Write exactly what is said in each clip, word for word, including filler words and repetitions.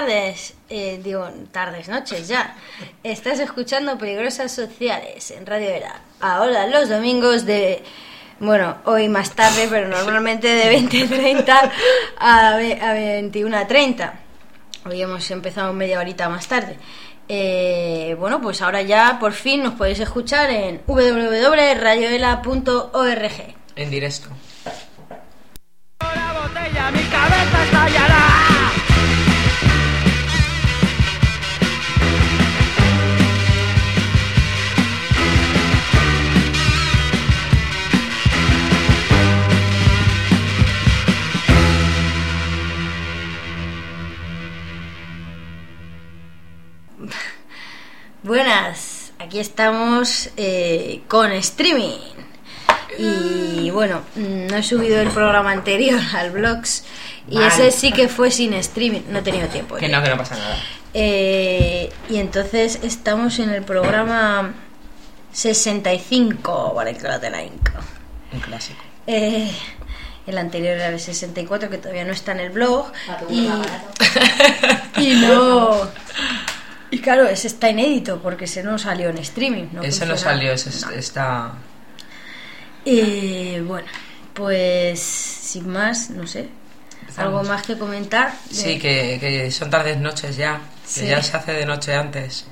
tardes, eh, digo, tardes, noches ya. Estás escuchando Peligrosas Sociales en Radio Era. Ahora los domingos de, bueno, hoy más tarde, pero normalmente de veinte treinta a veintiuno treinta. Hoy hemos empezado media horita más tarde. Eh, bueno, pues ahora ya por fin nos podéis escuchar en w w w punto radioela punto org. En directo. La botella, mi cabeza estallará. Buenas, aquí estamos eh, con streaming. Y bueno, no he subido el programa anterior al Vlogs y Mal. ese sí que fue sin streaming, no he tenido tiempo. Que no, que no pasa nada. Eh, y entonces estamos en el programa sesenta y cinco, vale, que la de la Inca. Un clásico. Eh, el anterior era el sesenta y cuatro, que todavía no está en el blog. Y, y no... Y claro, ese está inédito porque ese no salió en streaming. No ese funciona. no salió, ese No. está... Eh, bueno, pues sin más, no sé. ¿Algo más que comentar? De... Sí, que, que son tardes noches ya. Sí. Que ya se hace de noche antes.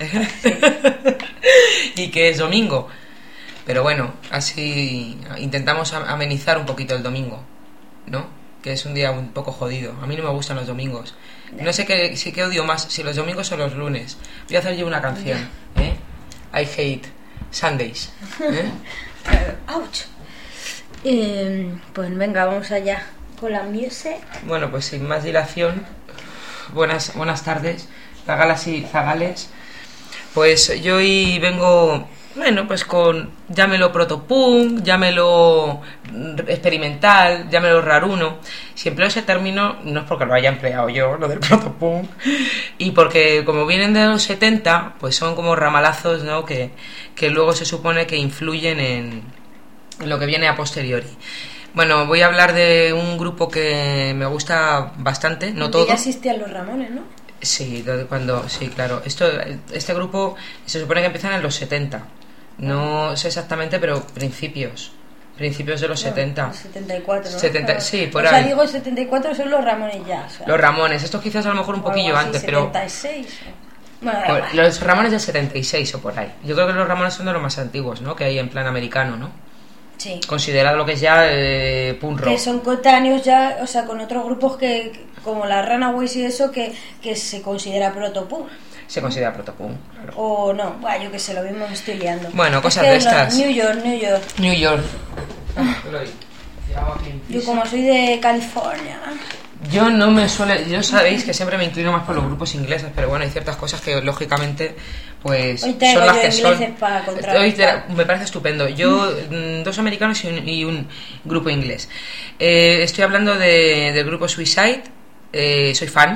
Y que es domingo. Pero bueno, así intentamos amenizar un poquito el domingo, ¿no? Que es un día un poco jodido. A mí no me gustan los domingos. No sé qué, sí que odio más, si los domingos o los lunes. Voy a hacer yo una canción, ¿eh? I hate Sundays, ¿eh? ¡Auch! Eh, pues venga, vamos allá con la music. Bueno, pues sin más dilación, buenas, buenas tardes, zagalas y zagales. Pues yo hoy vengo, bueno, pues con, llámelo protopunk, llámelo experimental, llámelo raruno. Si empleo ese término no es porque lo haya empleado yo, lo del protopunk, y porque como vienen de los setenta, pues son como ramalazos, ¿no? Que, que luego se supone que influyen en lo que viene a posteriori. Bueno, voy a hablar de un grupo que me gusta bastante, no todo. Ya existían los Ramones, ¿no? Sí, de cuando, sí, claro. Esto, este grupo se supone que empiezan en los setenta. No sé exactamente, pero principios. Principios de los No, setenta. Los setenta y cuatro, ¿no? setenta, sí, por o ahí. sea, digo setenta y cuatro son los Ramones ya. O sea, Los Ramones, estos quizás a lo mejor un o algo poquillo así, antes, setenta y seis, pero... o... Bueno, da Pues, igual. los Ramones del setenta y seis o por ahí. Yo creo que los Ramones son de los más antiguos, ¿no? Que hay en plan americano, ¿no? Sí. Considerado lo que es ya eh, punk rock. Que son coetáneos ya, o sea, con otros grupos que, que como la Runaways y eso, que, que se considera protopunk. Se considera protopunk, claro. O no, bueno, yo que sé, lo mismo me estoy liando. Bueno, Es cosas que de no, estas. New York, New York. New York. Yo como soy de California. Yo no me suele... Yo sabéis que siempre me inclino más por los grupos ingleses, pero bueno, hay ciertas cosas que lógicamente pues Hoy traigo son las yo que son. ingleses para contrarrestar. Hoy te- me parece estupendo. Yo, mm, dos americanos y un, y un grupo inglés. Eh, estoy hablando de, del grupo Suicide. Eh, soy fan.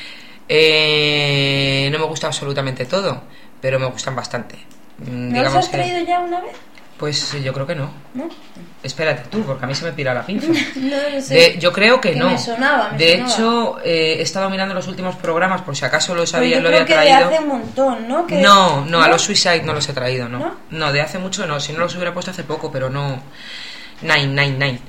Eh, no me gusta absolutamente todo, pero me gustan bastante. Mm, ¿No los digamos has que- traído ya una vez? Pues yo creo que no. ¿No? Espérate tú, porque a mí se me pira la pinza. No lo sé. De- yo creo que, Que no. me sonaba, me de sonaba. hecho, eh, he estado mirando los últimos programas por si acaso los Pero había, yo lo creo había que traído. de hace un montón, ¿no? Que... No, no, a los Suicide no los he traído, no. ¿No? No, de hace mucho no. Si no los hubiera puesto hace poco, pero no. Nine, nine, nine.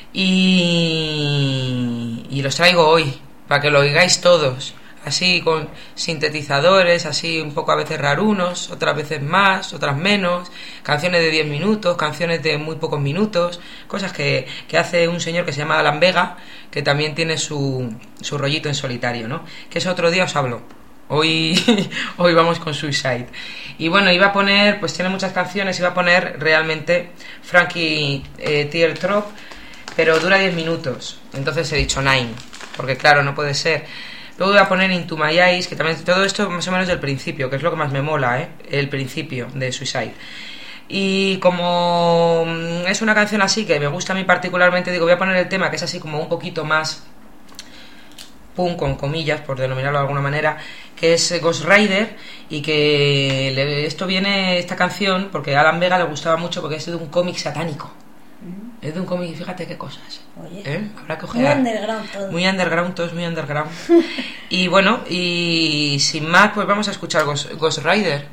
Y, y los traigo hoy, para que lo oigáis todos. Así con sintetizadores, así un poco a veces rarunos, otras veces más, otras menos, canciones de diez minutos, canciones de muy pocos minutos, cosas que, que hace un señor que se llama Alan Vega, que también tiene su, su rollito en solitario, ¿no? Que ese otro día os hablo. Hoy, hoy vamos con Suicide. Y bueno, iba a poner, pues tiene muchas canciones, iba a poner realmente Frankie eh, Teardrop, pero dura diez minutos, entonces he dicho nine, porque claro, no puede ser. Luego voy a poner Into My Eyes, que también todo esto más o menos del principio, que es lo que más me mola, ¿eh? El principio de Suicide. Y como es una canción así que me gusta a mí particularmente, digo, voy a poner el tema que es así como un poquito más punk, con comillas, por denominarlo de alguna manera, que es Ghost Rider, y que le, esto viene, esta canción, porque a Alan Vega le gustaba mucho porque es de un cómic satánico. Es de un cómic, fíjate qué cosas. Oye, ¿Eh? Habrá que muy ojear. underground todo. Muy underground, todo es muy underground. Y bueno, y sin más, pues vamos a escuchar Ghost, Ghost Rider.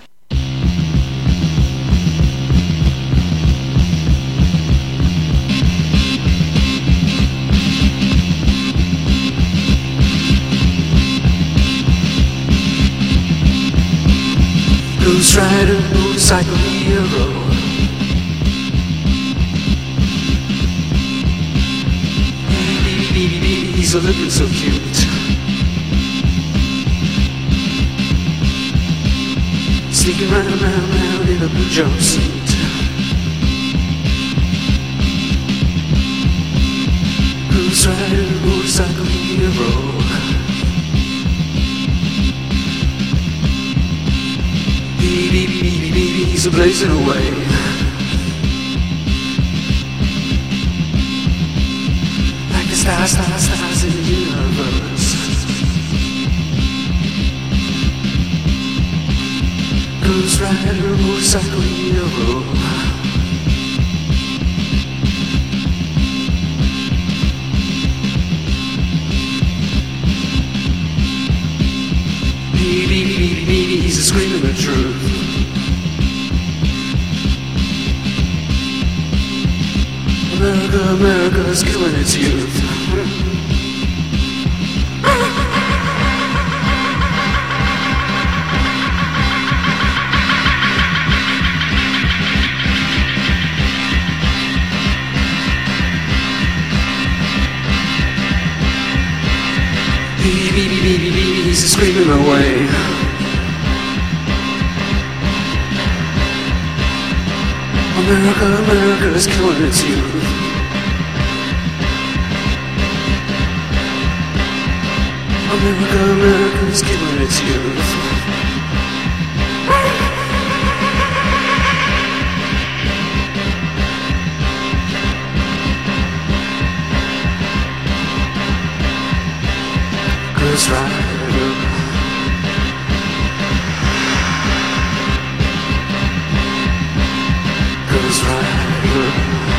Ghost Rider, motorcycle hero. He's a looking so cute. Sneaking round, round, round in a blue jumpsuit. Ghost Rider, motorcycle hero. Baby, baby, baby, baby, he's a blazing away. Like the stars, stars, stars in the universe. Ghost Rider, motorcycle hero. Baby, baby, baby, baby, he's a screaming the truth. America, America's killing its youth. Baby, baby, baby, baby, he's screaming away. America, America is killing its youth. America, America is killing its youth. Ghost Rider. Ghost Rider.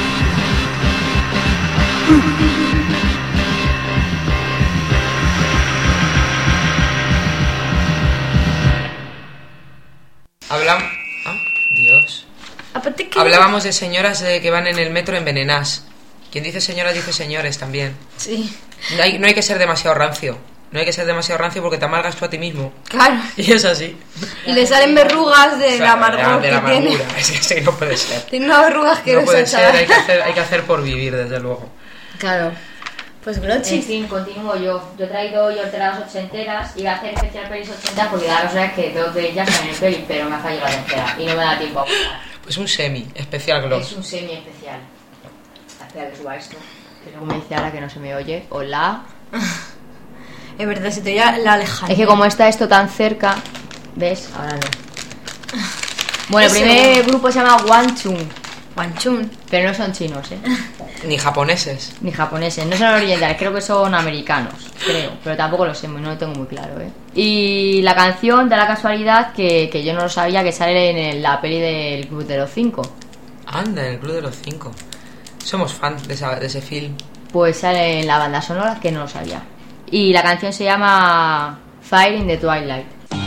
Hablam... Ah, Dios. Aparte que... Hablábamos de señoras eh, que van en el metro envenenadas. Quien dice señoras dice señores también. Sí. No hay, no hay que ser demasiado rancio. No hay que ser demasiado rancio porque te amargas tú a ti mismo. Claro. Y es así. Y le salen verrugas de O sea, la amargura de la que tiene. amargura. Es que no puede ser. Tiene unas verrugas que No puede ser, chaval. hay que, hacer, hay que hacer por vivir, desde luego. Claro. Pues En Glochi. fin, continúo yo. Yo he traído hoy horteradas ochenteras y voy a hacer especial pelis ochenteras porque la cosa es que dos de ellas están en el peli, pero me ha fallado la tercera y no me da tiempo a buscar. Pues un semi, especial gloss. Es un semi especial. Espera que suba esto. Que luego me dice ahora que no se me oye. Hola. Es verdad, se te oye la lejanía. Es que como está esto tan cerca, ¿ves? Ahora no. Bueno, el Ese primer bueno. grupo se llama Wanchun, Wanchun. pero no son chinos, ¿eh? Ni japoneses. Ni japoneses, no son orientales, creo que son americanos, creo, pero tampoco lo sé, no lo tengo muy claro, ¿eh? Y la canción da la casualidad que, que yo no lo sabía, que sale en el- la peli del Club de los Cinco. Anda, en el Club de los Cinco. Somos fans de, esa- de ese film. Pues sale en la banda sonora, que no lo sabía. Y la canción se llama Fire in the Twilight.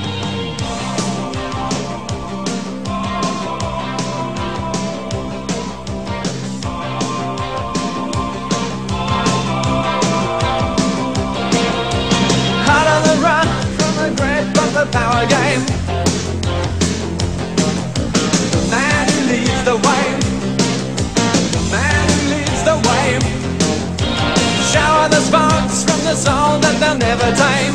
Out on the run from the great Bumper Power game. The man who leads the way. The man who leads the way. Shower the sparks from the soul that they'll never tame.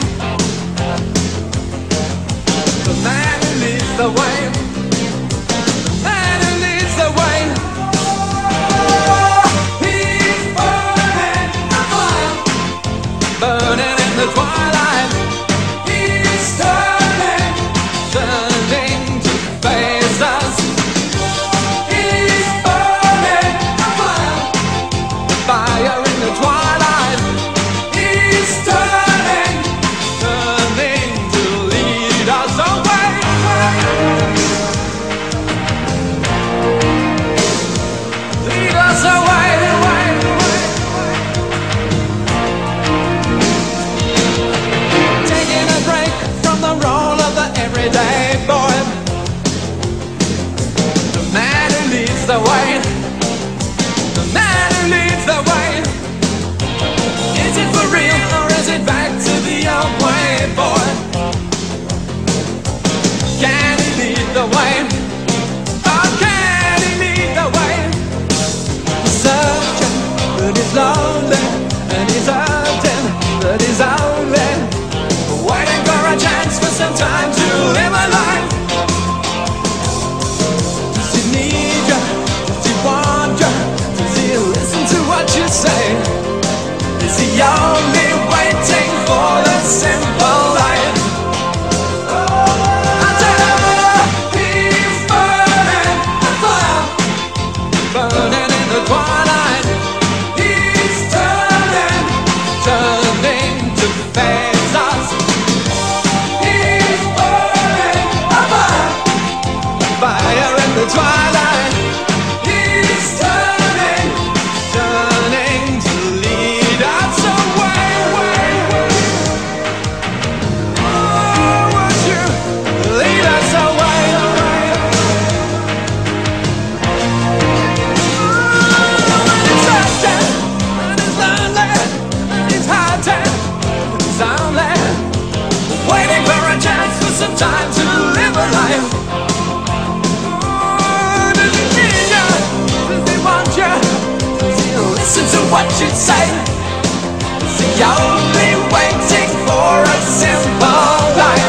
The man who leads the way. The man who leads the way. He's burning a fire. Burning in the twilight. He's turning, turning to face us. He's burning a fire. Fire in the twilight. He's turning, turning to lead us away. the way? How can he lead the way? He's searching, but he's lonely, and he's hurting, but he's only waiting for a chance for some time to live a life. Does he need you? Does he want you? Does he listen to what you say? Is he only waiting for the simple life? I tell you, he's burning a fire, burning in the twilight. He's turning, turning to face us. He's burning a fire, fire in the twilight. He's turning, turning to lead us away. Oh, would you lead us away? Oh, and he's searching, and he's lonely, and he's hurting, and he's only waiting for a chance for some time to live a life. Oh, does he need you? Does he want you? Does he listen to what you say? Is he only waiting for a simple life?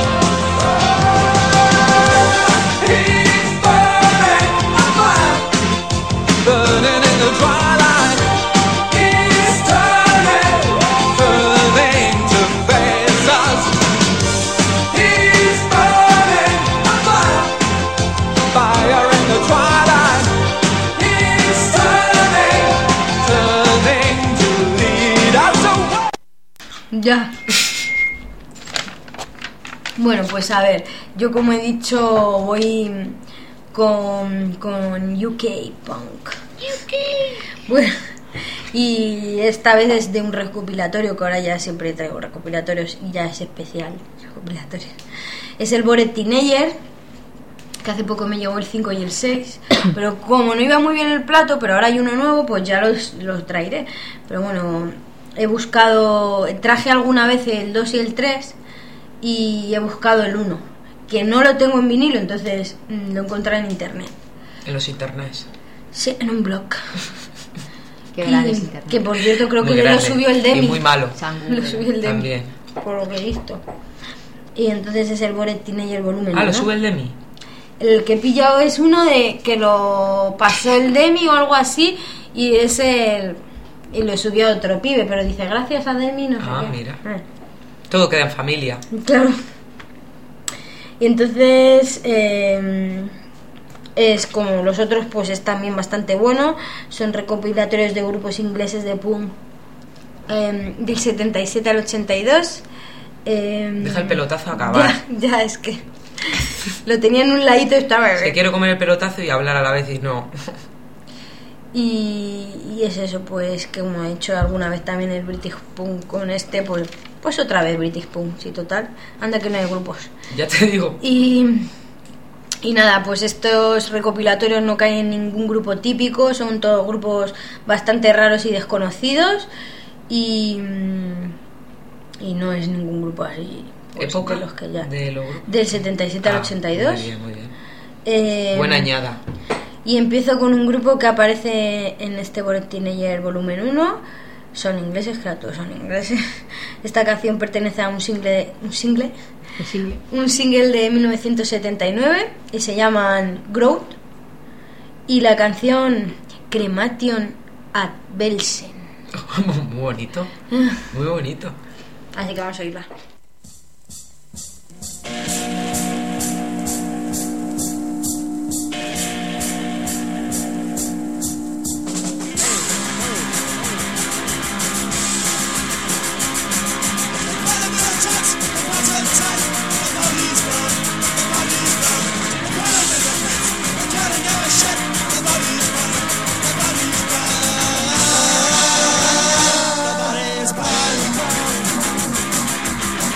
He's burning a fire, burning in the twilight. He's turning, turning to face us. He's burning a fire, fire in the twilight. He's turning, turning to lead us away. Ya. Bueno, pues a ver, yo como he dicho voy con, con U K Punk. U K. Bueno, y esta vez es de un recopilatorio, que ahora ya siempre traigo recopilatorios y ya es especial recopilatorio. Es el Bored Teenager, que hace poco me llegó el cinco y el seis, pero como no iba muy bien el plato, pero ahora hay uno nuevo, pues ya los, los traeré. Pero bueno, he buscado, traje alguna vez el dos y el tres y he buscado el uno, que no lo tengo en vinilo, entonces mm, lo encontré en internet. En los internets. Sí, en un blog. Qué Y- grande es internet. que por cierto creo Muy que grande. lo subió el Demi. Y muy malo. San Lo Google. subió el Demi, También. por lo que he visto. Y entonces es el Bored Teenager volumen Ah, lo uno. sube el de mí. El que he pillado es uno de que lo pasó el Demi o algo así, y es el y lo subió otro pibe, pero dice gracias a Demi, no sé Ah, qué. mira. Ah, Todo queda en familia. claro. Y entonces eh, es como los otros, pues es también bastante bueno. Son recopilatorios de grupos ingleses de punk eh, del setenta y siete al ochenta y dos. Eh, Deja el pelotazo acabar. Ya, ya, es que lo tenía en un ladito y estaba... Es que quiero comer el pelotazo y hablar a la vez y no. Y, y es eso, pues que como he hecho alguna vez también el British Punk con este, pues pues otra vez British Punk, sí, total. Anda que no hay grupos. Ya te digo. Y, y nada, pues estos recopilatorios no caen en ningún grupo típico, son todos grupos bastante raros y desconocidos. Y, y no es ningún grupo así, pues, ¿Época de los que ya... de los grupos? Del setenta y siete al Ah, ochenta y dos. Muy bien, muy bien. Eh, Buena añada. Y empiezo con un grupo que aparece en este Bored Teenager volumen uno. Son ingleses, claro, todos son ingleses. Esta canción pertenece a un single, un single, Sí. un single de mil novecientos setenta y nueve y se llaman Growth. Y la canción Cremation at Belsen. Muy bonito. Muy bonito. Así que vamos a oírla. Nobody's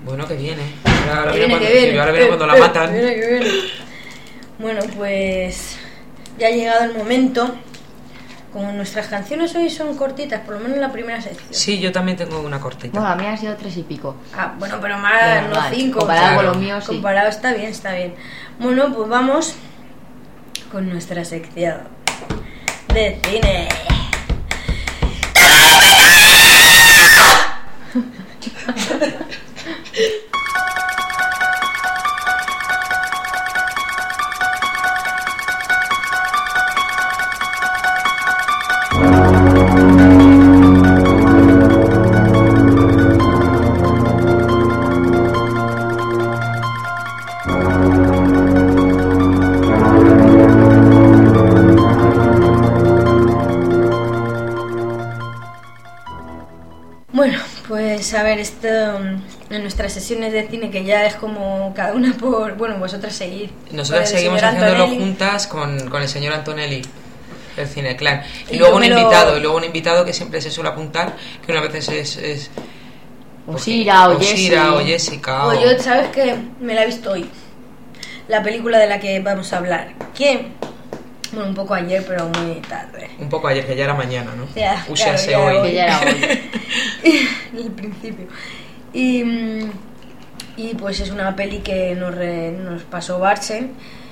Bueno, que viene. Ahora, ahora Que viene viene, cuando, que viene. sí, ahora viene Eh, cuando la eh, matan. que viene, que viene. Bueno, pues ya ha llegado el momento. Como nuestras canciones hoy son cortitas, por lo menos en la primera sección. Sí, yo también tengo una cortita. Bueno, a mí han sido tres y pico. Ah, bueno, pero más, Bueno, no vale. cinco. Comparado Claro. con los míos, sí. Comparado está bien, está bien. Bueno, pues vamos con nuestra sección de cine. Bueno, pues a ver, esto mm, en nuestras sesiones de cine, que ya es como cada una por... Bueno, vosotras seguid. Nosotras Con el seguimos señor haciéndolo Antonelli. juntas con, con el señor Antonelli, el Cineclan. Y, Y luego yo un me lo- invitado, y luego un invitado que siempre se suele apuntar, que una vez es... es Osira o Osira o Jessie. Jessica. Pues o- yo, ¿sabes qué? Me la he visto hoy. La película de la que vamos a hablar. Que, bueno, un poco ayer, pero muy tarde. Un poco ayer, que ya era mañana, ¿no? Ya, Úsese claro, ya hoy. Que ya era hoy. En el principio. Y, mm, y pues es una peli que nos, re- nos pasó Barsen.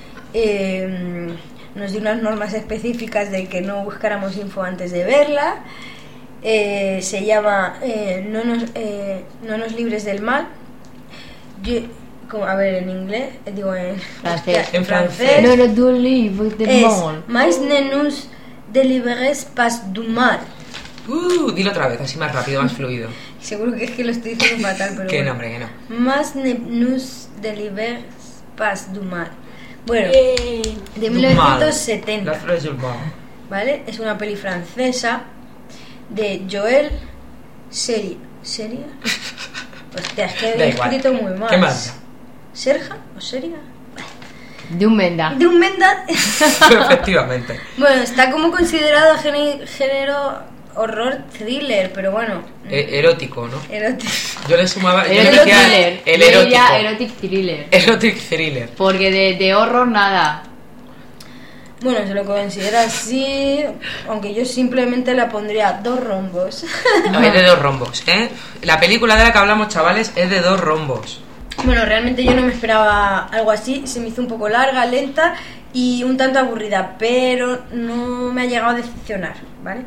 Eh, nos dio unas normas específicas de que no buscáramos info antes de verla. Eh, se llama eh, no, nos, eh, no nos libres del mal. Yo, como, a ver, en inglés, eh, digo en Francés. hostia, En francés. No, no, du livre de es mol. Mais ne nous délivres pas du mal. Uh, dilo otra vez, así más rápido, más fluido. Seguro que es que lo estoy diciendo fatal, pero Que bueno. no, hombre, que no. Más ne nous délivres pas du mal. Bueno, Eh. de Du mil novecientos setenta, mal. La flores del mal. ¿vale? Es una peli francesa de Joel Seria. ¿Seria? Hostia, es que Da he igual. escrito muy mal. ¿Qué más? ¿Serja o Seria? De un venda. De un Menda. Efectivamente. Bueno, está como considerado gene- género horror thriller, pero bueno, E- erótico, ¿no? erótico. Yo le sumaba... yo le Erotic decía thriller. el Yo erótico. diría erotic thriller. Erotic thriller. Porque de, de horror nada. Bueno, se lo considera así, aunque yo simplemente la pondría dos rombos. No, es de dos rombos, ¿eh? La película de la que hablamos, chavales, es de dos rombos. Bueno, realmente yo no me esperaba algo así, se me hizo un poco larga, lenta y un tanto aburrida, pero no me ha llegado a decepcionar, ¿vale?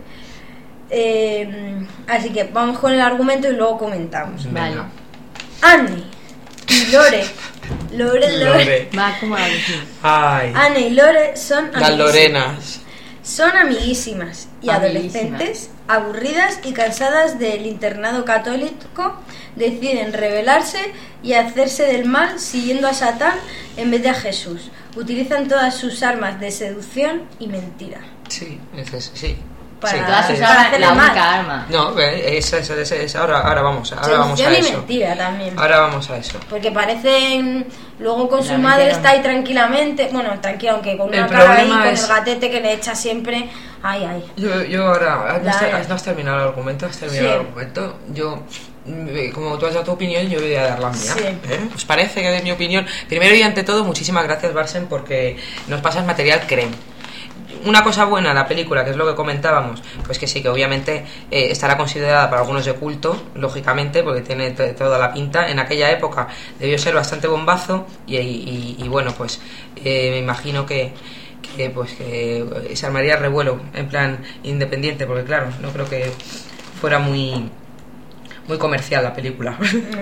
Eh, así que vamos con el argumento y luego comentamos. Vale. Venga. Anne y Lore, Lore, Lore, Lore. Va como la vecina. Ay. Anne y Lore son Las amiguísimas. Lorenas. Son amiguísimas y Amiguísimas. adolescentes, aburridas y cansadas del internado católico, deciden rebelarse y hacerse del mal siguiendo a Satán en vez de a Jesús. Utilizan todas sus armas de seducción y mentira. Sí, ese es, sí. Para- Sí, Todas sí. sus para armas, hacerle la mal. única arma. No, eh, esa, esa, esa, esa, ahora, ahora vamos, a- ahora vamos a Seducción y eso. mentira también. Ahora vamos a eso. Porque parecen luego con La su madre metieron. está ahí tranquilamente, bueno, tranquila, aunque con El una cara ahí problema con es- el gatete que le echa siempre. Ay, ay. Yo, yo ahora, ¿no has, Dale. has- no has terminado el argumento? ¿Has terminado Sí. el argumento? Yo, mm, como tú has dado tu opinión, yo voy a dar la mía. Sí. ¿eh? ¿Os parece que de mi opinión? Primero y ante todo, muchísimas gracias, Barsen, porque nos pasas material creme. Una cosa buena la película, que es lo que comentábamos, pues que sí, que obviamente eh, estará considerada para algunos de culto, lógicamente, porque tiene t- toda la pinta. En aquella época debió ser bastante bombazo y, y- y, bueno, pues eh, me imagino que, que, pues que se armaría revuelo en plan independiente, porque claro, no creo que fuera muy muy comercial la película.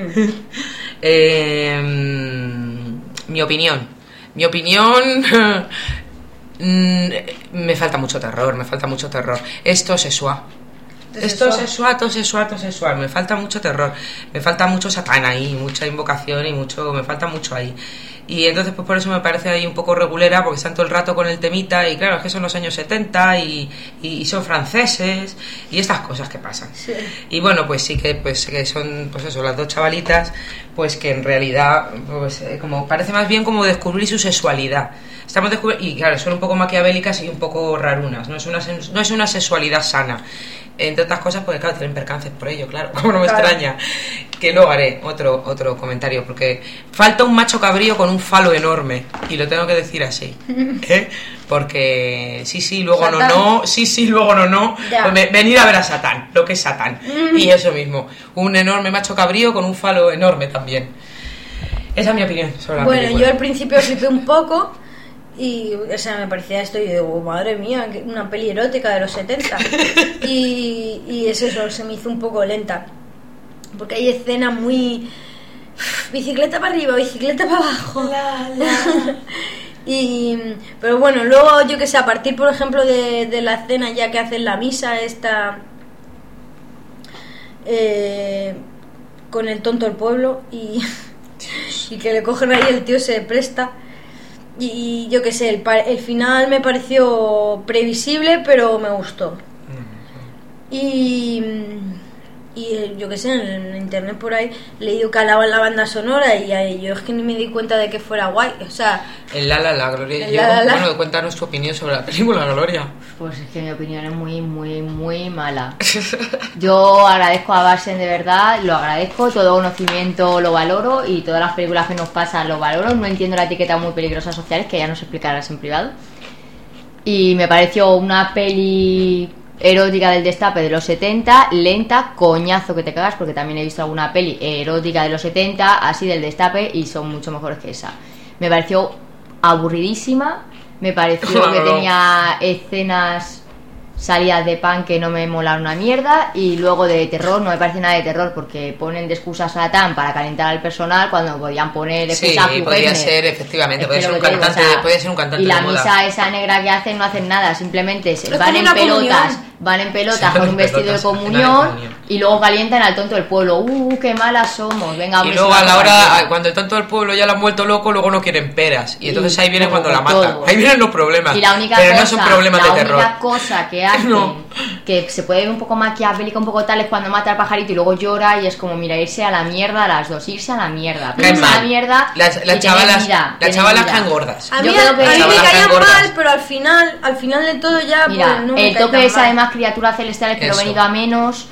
Eh, mi opinión, mi opinión. Mm, me falta mucho terror, me falta mucho terror. Esto sexual. Esto Sexual. sexual, todo sexual, todo sexual. Me falta mucho terror. Me falta mucho Satán ahí, mucha invocación y mucho. Me falta mucho ahí. Y entonces pues por eso me parece ahí un poco regulera, porque están todo el rato con el temita y claro, es que son los años setenta y, y son franceses y estas cosas que pasan. Sí. Y bueno, pues sí que pues que son pues eso, las dos chavalitas, pues que en realidad pues eh, como parece más bien como descubrir su sexualidad. Estamos descubri- y claro, son un poco maquiavélicas y un poco rarunas, no es una sen- no es una sexualidad sana. Entre otras cosas, porque claro, tienen percances por ello, claro, como no me Claro. extraña. Que luego haré otro otro comentario, porque falta un macho cabrío con un falo enorme, y lo tengo que decir así, ¿eh? Porque sí, sí, luego no, Satán. no, sí, sí, luego no, no, Ya. pues ve- venir a ver a Satán, lo que es Satán, y eso mismo, un enorme macho cabrío con un falo enorme también. Esa es mi opinión sobre la Bueno, película. yo al principio flipé un poco y, o sea, me parecía esto y digo, madre mía, que- una peli erótica de los setenta. y, y es eso, se me hizo un poco lenta. Porque hay escenas muy... bicicleta para arriba, bicicleta para abajo. y Pero bueno, luego yo que sé, a partir por ejemplo de, de la escena ya que hacen la misa esta... Eh, con el tonto del pueblo y, y que le cogen ahí, el tío se presta y, y yo qué sé, el, pa- el final me pareció previsible pero me gustó y, y eh, yo qué sé, en, en internet por ahí he leído que alaban la banda sonora y ahí yo es que ni me di cuenta de que fuera guay, o sea, El La La La, Gloria. El Yo, La La La. bueno, cuéntanos tu opinión sobre la película, Gloria. Pues es que mi opinión es muy, muy, muy mala. Yo agradezco a Barsen de verdad, lo agradezco, todo conocimiento lo valoro y todas las películas que nos pasan lo valoro. No entiendo la etiqueta muy peligrosas sociales, que ya nos explicarás en privado. Y me pareció una peli erótica del destape de los setenta, lenta, coñazo que te cagas, porque también he visto alguna peli erótica de los setenta, así del destape, y son mucho mejores que esa. Me pareció aburridísima, me pareció que Claro. tenía escenas salidas de pan que no me molaron una mierda, y luego de terror no me parece nada de terror porque ponen de excusa a Satán para calentar al personal cuando podían poner de Sí, excusa a Hugh podría Hefner. ser, efectivamente, Es puede que ser lo un que te digo, cantante, o sea, puede ser un cantante y la de moda. misa esa negra que hacen no hacen nada, simplemente se Es van como en una pelotas, comunión. van en pelotas Sí, van con en un vestido de pelotas, al final de comunión comunión. y luego calientan al tonto del pueblo. Uh, qué malas somos. Venga, Y hombre, luego se a va la hora, cualquiera. cuando el tonto del pueblo ya lo han vuelto loco, luego no quieren peras. Y entonces Y ahí viene como cuando la todo. matan. Ahí vienen los problemas. Y la única Pero cosa, no son problemas la de única terror. cosa que hacen, No. que se puede ver un poco maquiavélica, un poco tal, es cuando mata al pajarito y luego llora y es como, mira, irse a la mierda a las dos, irse a la mierda. Pero Caen irse a la mal. mierda Las, y las tener chavalas, vida, las tener chavalas vida. caen gordas. a mí, Yo creo que- a mí me Chavalas caían gordas. mal, pero al final al final de todo ya Mira, pues, no me el caen toque tan es mal. además criaturas celestiales, pero Eso. venido a menos,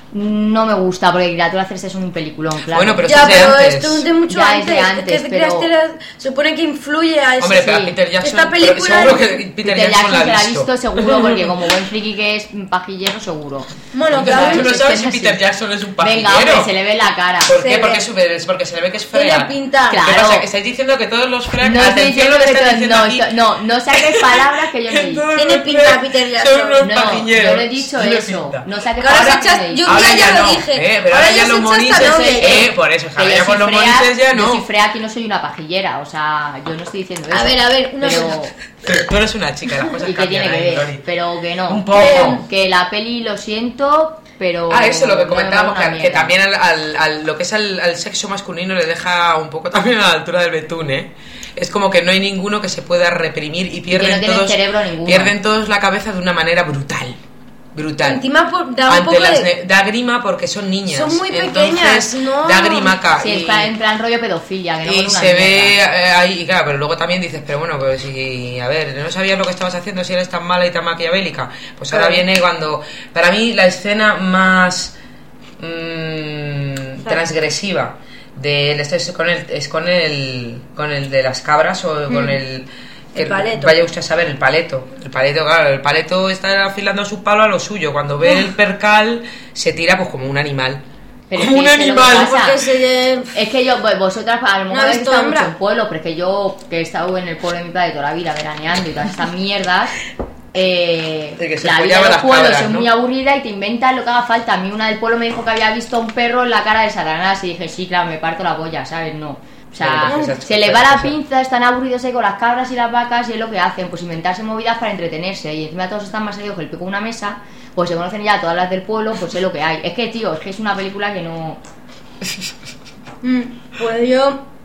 no me gusta, porque criaturas celestiales es un peliculón, claro. Bueno, pero Ya, esto es de pero antes. esto es de mucho Ya es antes, de antes, que pero- creaste la- se supone que influye a eso. Hombre, pero a sí. Peter Jackson, Esta pero película- seguro que Peter, Peter Jackson, Jackson la se la ha ha visto. visto seguro, porque como buen friki que es pajillero, seguro. Bueno, Tú claro, no es sabes si que es Peter así. Jackson es un Venga, pajillero. hombre, se le ve la cara. ¿Por Se qué? Porque, ve. es, es porque se le ve que es tiene frea. pinta. Claro. ¿Qué pasa? Que estáis diciendo que todos los freaks... No estoy atención diciendo lo que que están todo- diciendo no, aquí. esto- no, no saques palabras que yo no he dicho. Todos Tiene los pinta freaks Peter son Jackson. unos No, pajilleros. yo no he dicho Tiene eso. pinta. No saques Que ahora palabras se que echas- no he dicho. yo- Ahora ya ya lo no, dije. eh, pero Ahora ahora ya ya se los echa monises, hasta novia. eh, por eso, Que ahora yo ya soy con los frea, monises ya Yo soy no. frea, aquí no soy una pajillera, o sea, yo no estoy diciendo eso. A ver, a ver, una pero... cosa. Tú eres una chica, las cosas ¿Y qué cambian tiene que ahí, ver? Lori. Pero que no. Un poco. Que, que la peli, lo siento, pero... Ah, eso lo que no me comentábamos, mola una que, que mierda. también al, al- al- lo que es al, al sexo masculino le deja un poco también a la altura del betún, ¿eh? Es como que no hay ninguno que se pueda reprimir y pierden no tienen todos cerebro ninguno. pierden todos la cabeza de una manera brutal. Brutal. Encima por- da un Ante poco las de... ne- da grima porque son niñas. Son muy Entonces, pequeñas, no. Da grimaca. Sí, y, es pa- en plan rollo pedofilia, que no y con una se ve mierda. eh, ahí, y claro, pero luego también dices, pero bueno, pues si, a ver, no sabías lo que estabas haciendo si eres tan mala y tan maquiavélica. Pues ahora Claro. viene cuando, para mí, la escena más mm, transgresiva de él, este es con el, es con el, con el de las cabras o con el... El paleto. Vaya usted a saber, el paleto. El paleto, claro, el paleto está afilando su palo a lo suyo. Cuando ve el percal, se tira pues como un animal. Pero como es un que sé lo que animal. pasa. Porque se... Es que yo, pues, vosotras a lo ¿No mejor has habéis visto estado hembra? mucho en pueblo, pero es que yo, que he estado en el pueblo de mi padre toda la vida veraneando y todas estas mierdas, eh, De que se la vida follaba de los las pueblos cabras, es ¿no? muy aburrida y te inventas lo que haga falta. A mí una del pueblo me dijo que había visto un perro en la cara de Satanás y dije, sí, claro, me parto la polla, ¿sabes? No. O sea, Bueno, pues esas- se le va la esas- pinza, están aburridos ahí con las cabras y las vacas y es lo que hacen, pues inventarse movidas para entretenerse. Y encima todos están más salidos que el pico de una mesa, pues se conocen ya todas las del pueblo, pues es lo que hay. Es que, tío, es que es una película que no... Mm, Pues yo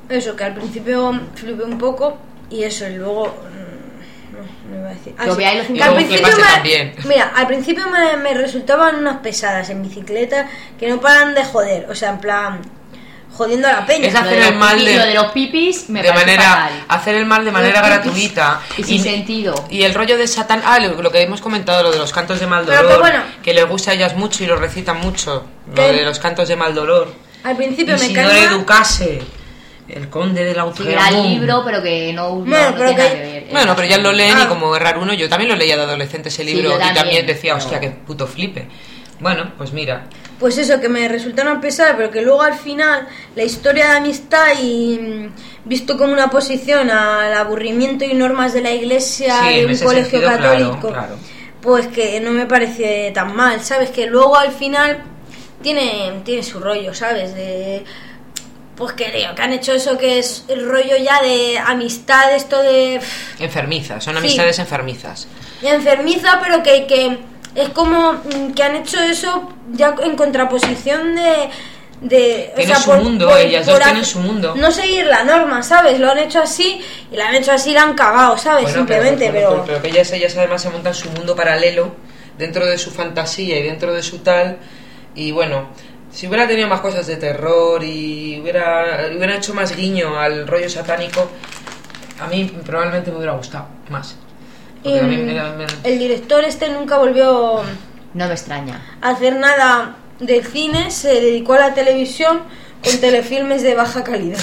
eso, que al principio flipé un poco y eso, y luego... No, no iba a decir. Ah, Lo sí. veáis los Que cinco al luego principio flipaste me- también. Mira, al principio me, me resultaban unas pesadas en bicicleta que no paran de joder, o sea, en plan, jodiendo a la peña. Es Lo hacer de, el los mal pipis, de- lo de los pipis me de parece manera fatal. hacer el mal de manera Los pipis. gratuita Y sin sentido. y el rollo de Satán, ah, lo, lo que hemos comentado, lo de los cantos de mal Pero dolor, que bueno. que les gusta a ellas mucho y lo recitan mucho, lo Que- de los cantos de mal dolor. Al principio Y me si cae no mal- educase, el conde de la Sí, era el libro, pero que no, no, Bueno, no pero tiene nada que- que ver. Bueno, pero ya lo leen y Ah. como es raro uno, yo también lo leía de adolescente ese Sí, libro yo y también también, decía, pero- hostia, qué puto flipe. Bueno, pues mira, Pues eso, que me resultaron pesadas, pero que luego al final la historia de amistad y mm, visto como una oposición al aburrimiento y normas de la iglesia Sí, de en un ese colegio sentido, claro, católico, claro. pues que no me parece tan mal, ¿sabes? Que luego al final tiene, tiene su rollo, ¿sabes? De... Pues que digo, que han hecho eso que es el rollo ya de amistad, esto de... enfermizas, son Sí. amistades enfermizas. enfermiza, pero que, que es como mm, que han hecho eso ya en contraposición de... de Tienen su mundo, ellas dos tienen su mundo. No seguir la norma, ¿sabes? Lo han hecho así y la han hecho así y la han cagado, ¿sabes? Bueno, Simplemente, pero, pero... pero que ellas, ellas además se montan su mundo paralelo dentro de su fantasía y dentro de su tal. Y bueno, si hubiera tenido más cosas de terror y hubiera, hubiera hecho más guiño al rollo satánico, a mí probablemente me hubiera gustado más. Porque Y, a mí me- me- el director este nunca volvió No me extraña. a hacer nada de cine, se dedicó a la televisión con telefilmes de baja calidad.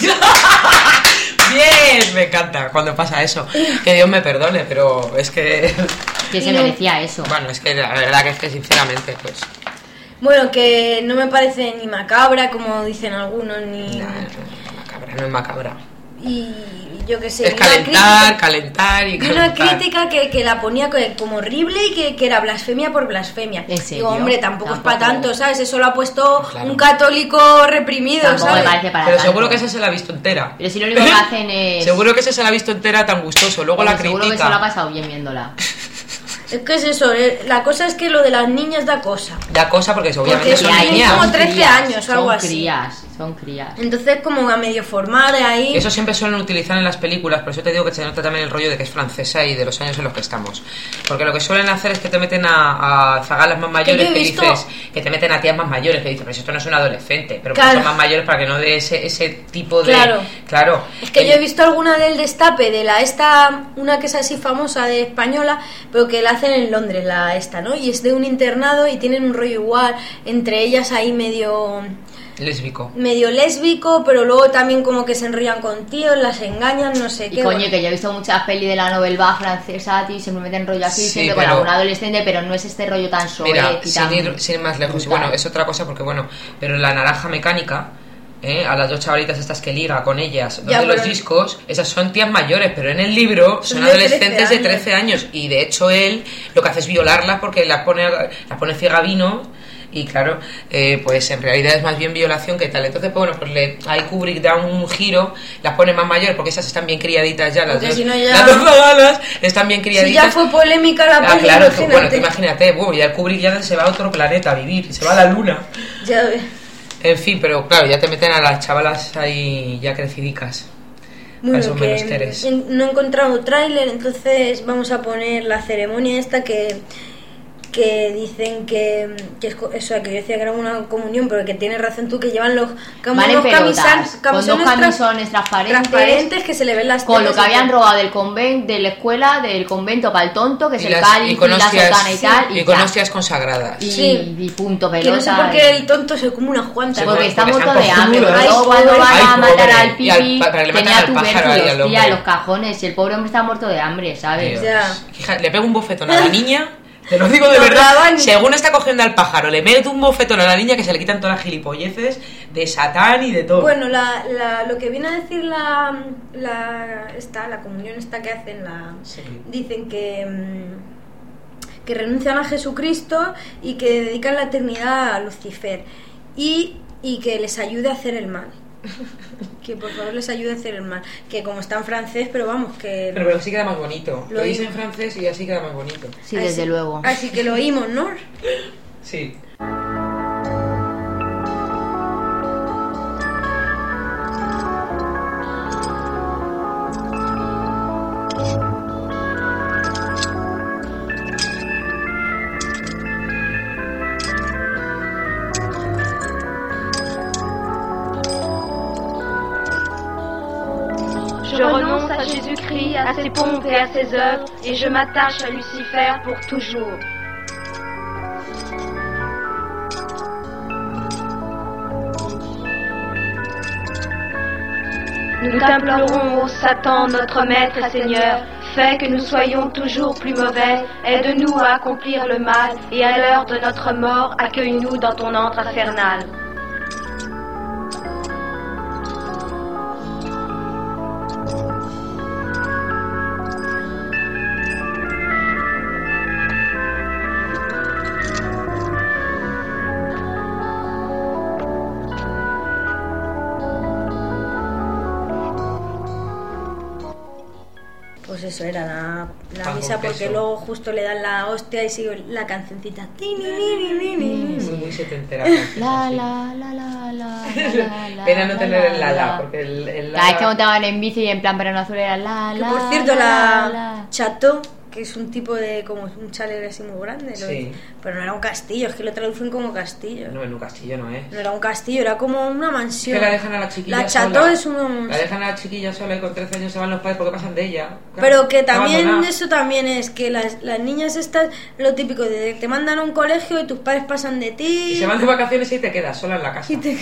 Bien, me encanta cuando pasa eso. Que Dios me perdone, pero es que... Que se Y no- merecía eso. Bueno, es que la verdad que es que sinceramente, pues... Bueno, que no me parece ni macabra, como dicen algunos, ni... nah, macabra, no es macabra. Y yo qué sé, Es vi una calentar, crítica- calentar y vi una calentar. crítica que, que la ponía co- como horrible y que, que era blasfemia por blasfemia. ¿En serio? Digo, hombre, tampoco, es Tampoco. para tanto, ¿sabes? Eso lo ha puesto Claro. un católico reprimido, Tampoco me ¿sabes? parece para Pero tanto. seguro que esa se la ha visto entera. Pero si lo único que hacen es... Seguro que esa se la ha visto entera tan gustoso. Luego la Hombre, seguro que se lo ha critica. pasado bien viéndola. Es que es eso, eh, la cosa es que lo de las niñas da cosa. Da cosa porque obviamente Porque son tienen niñas. como trece años o algo son así. crías, son crías. Entonces como a medio formar ahí... Eso siempre suelen utilizar en las películas, por eso te digo que se nota también el rollo de que es francesa y de los años en los que estamos. Porque lo que suelen hacer es que te meten a, a zagalas más mayores, yo he que, visto- dices, que te meten a tías más mayores, que dices, pues esto no es un adolescente, pero Claro. pues son más mayores para que no dé ese, ese tipo de... Claro. Claro. Es que El- yo he visto alguna del destape, de la esta, una que es así famosa de española, pero que la hacen en Londres, la esta, ¿no? Y es de un internado y tienen un rollo igual, entre ellas ahí medio Lésbico. medio lésbico, pero luego también como que se enrollan con tíos, las engañan, no sé Y qué. coño, bueno. que yo he visto muchas pelis de la novel vague francesa, tío, y se me meten rollo así, Sí, siempre pero- con algún adolescente, pero no es este rollo tan soez Mira, y sin tan ir, sin ir más lejos, y brutal. bueno, es otra cosa porque bueno, pero la naranja mecánica, ¿eh? A las dos chavalitas estas que liga con ellas, dos Ya, de los pero- discos, esas son tías mayores, pero en el libro son Son de adolescentes de trece trece años y de hecho él lo que hace es violarlas porque las pone, las pone ciega vino. Y claro, eh, pues en realidad es más bien violación que tal. Entonces, pues bueno, pues le, ahí Kubrick da un giro, las pone más mayores porque esas están bien criaditas ya, las Porque dos, si no ya- las dos zagalas están bien Si criaditas. ya fue polémica la Ah, peli, claro, tú, imagínate. bueno, tú imagínate, uh, ya el Kubrick ya se va a otro planeta a vivir, se va a la luna. Ya ves. En fin, pero claro, ya te meten a las chavalas ahí ya crecidicas. Bueno, Esos que menesteres. en- no he encontrado tráiler, entonces vamos a poner la ceremonia esta que que dicen que, que es co- eso, que yo decía que era una comunión, pero que tienes razón tú, que llevan los como Van en unos pelotas, camisan- con dos camisones tra- camisones transparentes, transparentes que se le ven las con lo tetas que y habían todo. robado del convento, de la escuela, del convento para el tonto, que es Y el las- cáliz y y, con la hostias- sotana y tal, y, y con ya. hostias consagradas. y, Sí. y punto Que pelota. no sé por qué el tonto se come unas cuantas. Sí, Porque Porque está están muerto de hambre, cojonudos. pero luego Ay, cuando pobre. van a Ay, matar pobre. al Y al- pipi para que le maten tenía al pájaro ahí al tubérculos, hombre. tía, en los cajones, y el pobre hombre está muerto de hambre, ¿sabes? Dios. Ya. Hija, le pego un bofetón a la niña, te lo digo de Lo verdad, graban. según está cogiendo al pájaro, le meto un bofetón a la niña que se le quitan todas las gilipolleces de Satán y de todo. Bueno, la, la, lo que viene a decir la, la, esta, la comunión esta que hacen, la, Sí. dicen que, mm, que renuncian a Jesucristo y que dedican la eternidad a Lucifer y, y que les ayude a hacer el mal. Que por favor les ayude a hacer el mal. Que como está en francés, pero vamos, que... Pero, pero así queda más bonito. Lo Lo dice digo. en francés y así queda más bonito. Sí, así- desde luego. Así que lo oímos, ¿no? Sí. Je renonce à Jésus-Christ, à ses pompes et à ses œuvres, et je m'attache à Lucifer pour toujours. Nous t'implorons, ô Satan, notre Maître et Seigneur, fais que nous soyons toujours plus mauvais, aide-nous à accomplir le mal, et à l'heure de notre mort, accueille-nous dans ton antre infernal. Pues eso era la, la Pan misa, con porque queso. luego justo le dan la hostia y sigue la cancioncita. Ti, ni, ni, ni, ni, ni. Muy, muy setentera. La, la, la, la, la, la, la, Pena no tener el la, la, la. porque el, el la... Cada vez que montaban en bici y en plan verano azul era la, Que la, por cierto, la, la la. Chateau, que es un tipo de, como un chalet así muy grande, lo- Sí. pero no era un castillo, es que lo traducen como castillo. No, en un castillo no es. No era un castillo, era como una Es mansión. que la dejan a la chiquilla La Chateau sola. es una... La dejan a la chiquilla sola y con trece años se van los padres porque pasan de ella. Claro, Pero que está también abandonada. eso también es que las, las niñas estas, lo típico de que te mandan a un colegio y tus padres pasan de ti. Y se van de vacaciones y te quedas sola en la casa. Y te-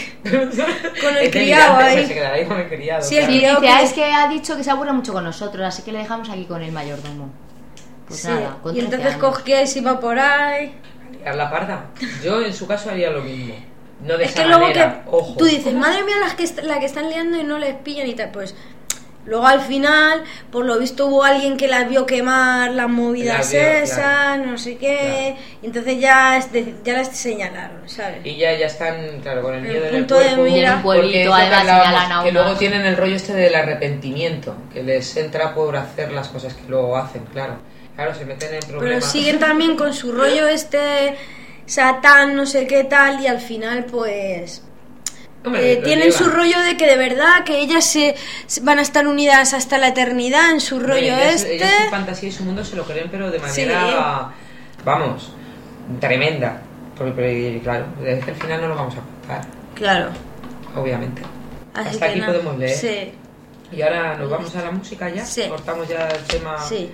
con el criado ahí. Se quedará ahí con el criado. Sí, el claro. Y criado dice, que- ah, es que ha dicho que se aburre mucho con nosotros, así que le dejamos aquí con el mayordomo. Pues Sí, nada, con y trece entonces años. cogía y se iba por ahí. Liar la parda. Yo en su caso haría lo mismo. No de Es esa que luego manera. que Ojo. tú dices, madre mía, las que est- la que están liando y no les pillan y tal, pues luego al final, por lo visto hubo alguien que las vio quemar las movidas Las vio, esas, claro. no sé qué, Claro. y entonces ya, es de- ya las señalaron, ¿sabes? Y ya, ya están, claro, con el El miedo en el punto de cuerpo. mira. En un pueblito, porque es lo que además, hablábamos, señalan a que una. luego tienen el rollo este del arrepentimiento, que les entra por hacer las cosas que luego hacen, claro. Claro, se meten en Pero problemas. siguen también con su rollo este satán, no sé qué tal, y al final pues... Hombre, Eh, lo tienen llevan. su rollo de que de verdad que ellas se, se van a estar unidas hasta la eternidad en su rollo Ellas- este. ellas su fantasía y su mundo se lo creen, pero de manera, vamos, tremenda. Porque, pero, claro, desde el final no lo vamos a contar, Claro. obviamente. Así Hasta que aquí nada. podemos leer. Sí, Y ahora nos vamos a la música ya. Sí. Cortamos ya el tema sí.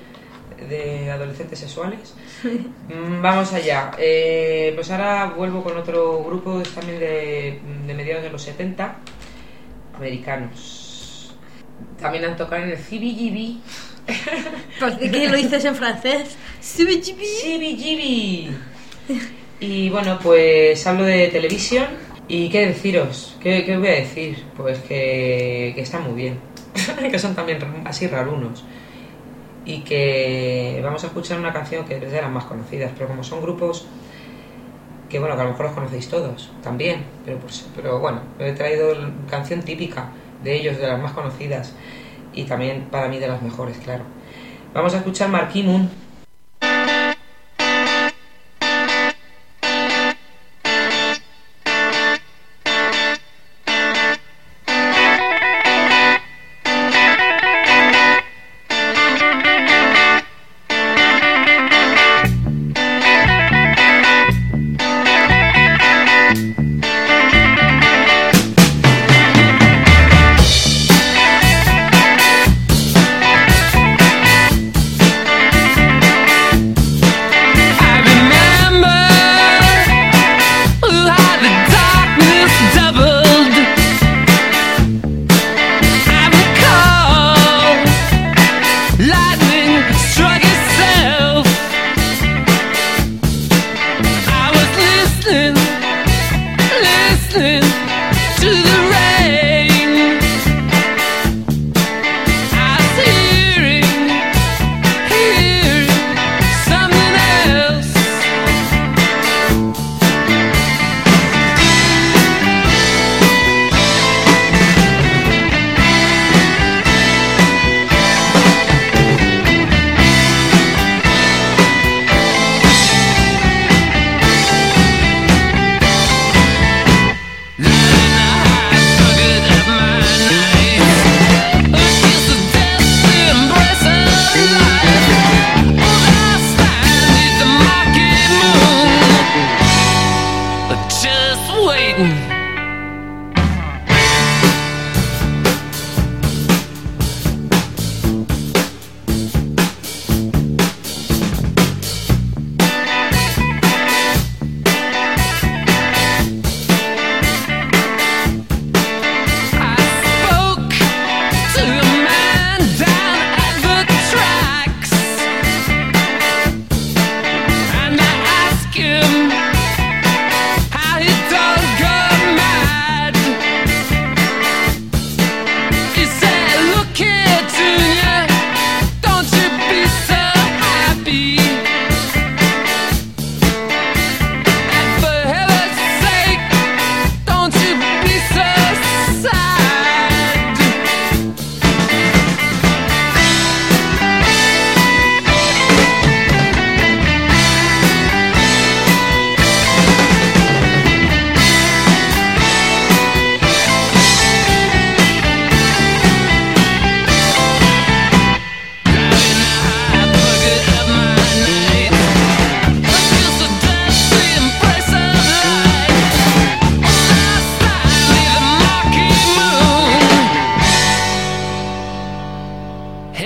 de adolescentes sexuales. Mm, Vamos allá. Eh, pues ahora vuelvo con otro grupo también de, de mediados de los setenta, americanos. También han tocado en el C B G B. ¿Por qué que lo dices en francés? C B G B. Y bueno, pues hablo de televisión. ¿Y qué deciros? ¿Qué, qué os voy a decir? Pues que, que están muy bien. Que son también así rarunos. Y que vamos a escuchar una canción que es de las más conocidas, pero como son grupos que bueno, que a lo mejor los conocéis todos también, pero, pues, pero bueno, he traído la canción típica de ellos, de las más conocidas, y también para mí de las mejores, claro. Vamos a escuchar Marquee Moon. Thank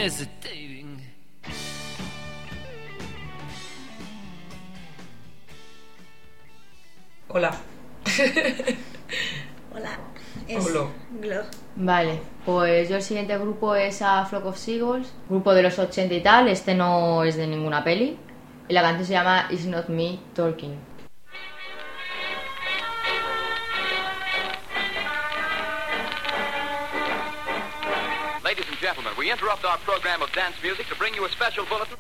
hesitating. Hola. Hola. Es Glo. Glo. Vale, pues yo el siguiente grupo es a Flock of Seagulls, grupo de los ochenta y tal, este no es de ninguna peli. Y la canción se llama It's Not Me Talking. Ladies and gentlemen, we interrupt our program of dance music to bring you a special bulletin.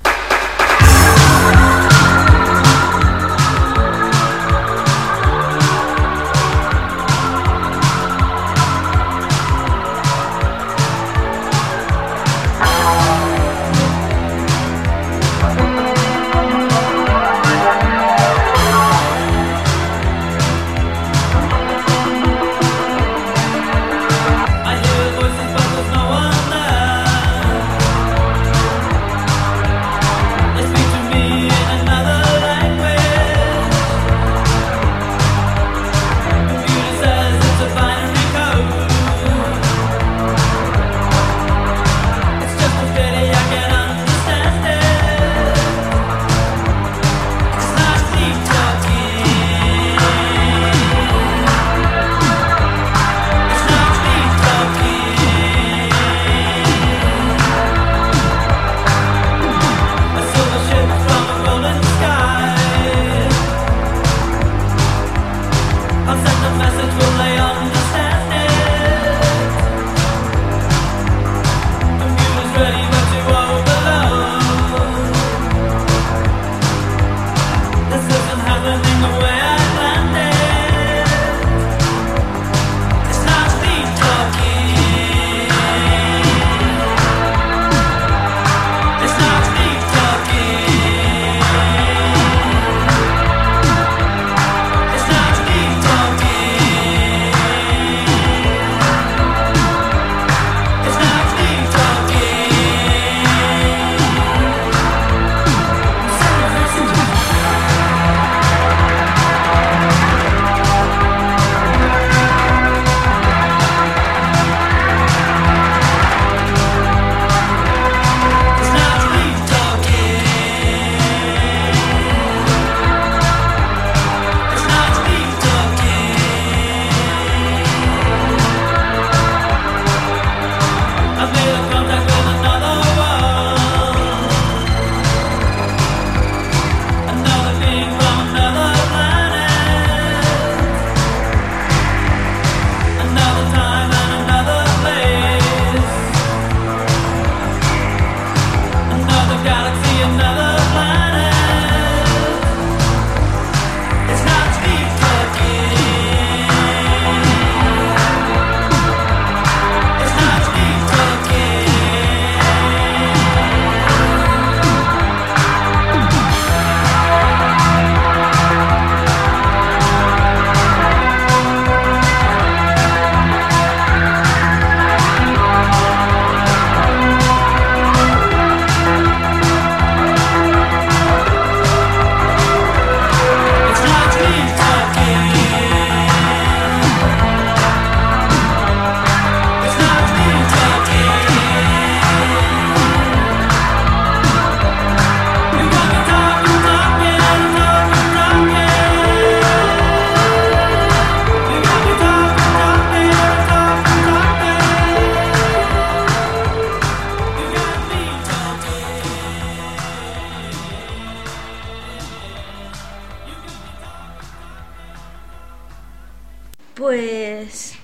Pues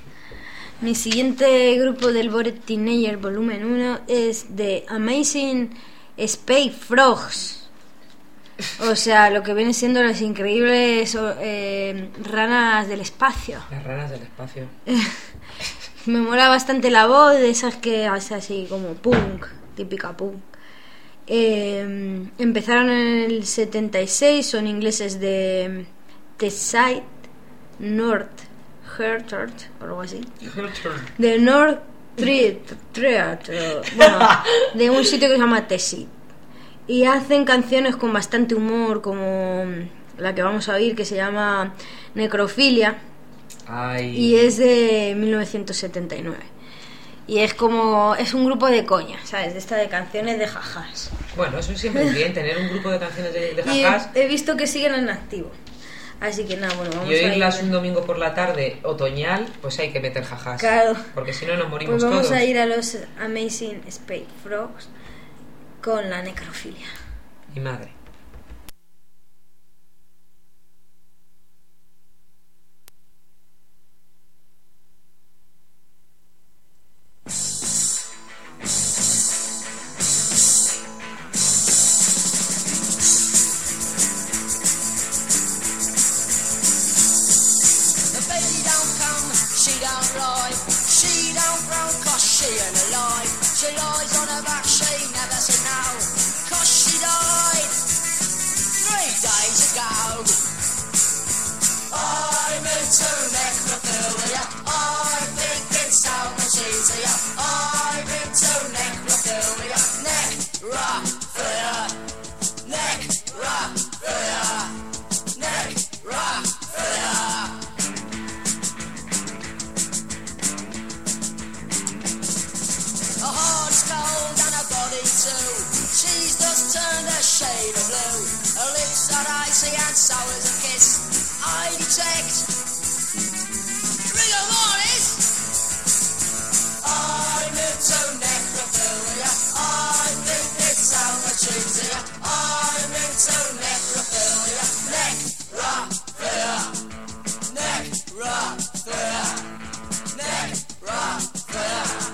mi siguiente grupo del Bored Teenager volumen uno es The Amazing Space Frogs. O sea, lo que vienen siendo las increíbles eh, ranas del espacio. Las ranas del espacio. Me mola bastante la voz de esas que hace así como punk, típica punk. Eh, empezaron en el setenta y seis, son ingleses de Teesside, North Hertford o algo así. De North Theatre, bueno, de un sitio que se llama Teesside. Y hacen canciones con bastante humor, como la que vamos a oír, que se llama Necrofilia. Ay. Y es de mil novecientos setenta y nueve. y es como, es un grupo de coña, ¿sabes? De esta de canciones de jajás. Bueno, eso siempre es bien, tener un grupo de canciones de, de Y jajás. he, he visto que siguen en activo. Así que nada, bueno, vamos Y a ir. oírlas un domingo por la tarde, otoñal, pues hay que meter jajás. Claro. Porque si no nos morimos Pues vamos todos. a ir a los Amazing Space Frogs con la necrofilia. Mi madre. The baby don't come, she don't lie. She don't grow cause she ain't alive. She lies on her back, she never said no. Cause she died three days ago. I'm into necrophilia. I think it's so much easier. I'm into necrophilia. Necrophilia. Necrophilia. Necrophilia. A heart's cold and a body too. She's just turned a shade of blue. Her lips are icy and so is a kiss. I detect rigor mortis. I'm into necrophilia. I think it's so much easier. I'm into necrophilia. Necrophilia. Necrophilia. Necrophilia.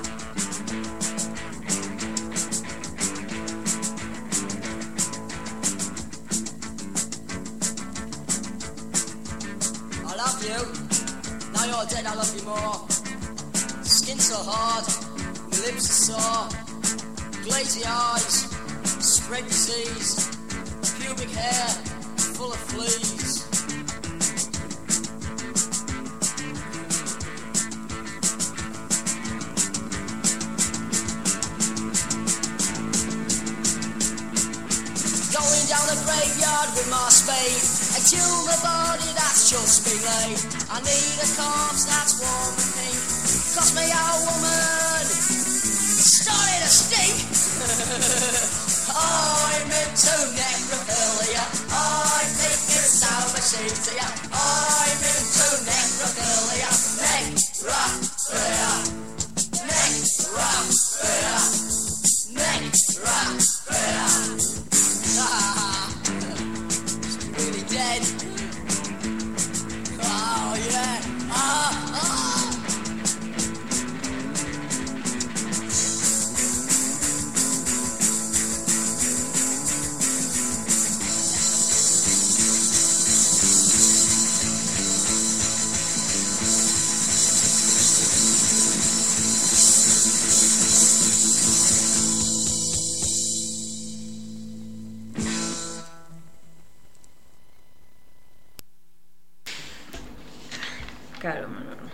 I love you. Now you're dead, I love you more. Skin so hard, my lips are sore. Glazy eyes, spread disease. Pubic hair, full of fleas. Going down the graveyard with my spade. A tumor body that's just been laid. I need a corpse that's warm and pink. Cause my old woman started to stink. I'm into necrophilia. I think it's so much easier. I'm into necrophilia. Necrophilia. Necrophilia. Necrophilia. Ah, it's really dead. Oh yeah. Ah, ah. Claro, no, no.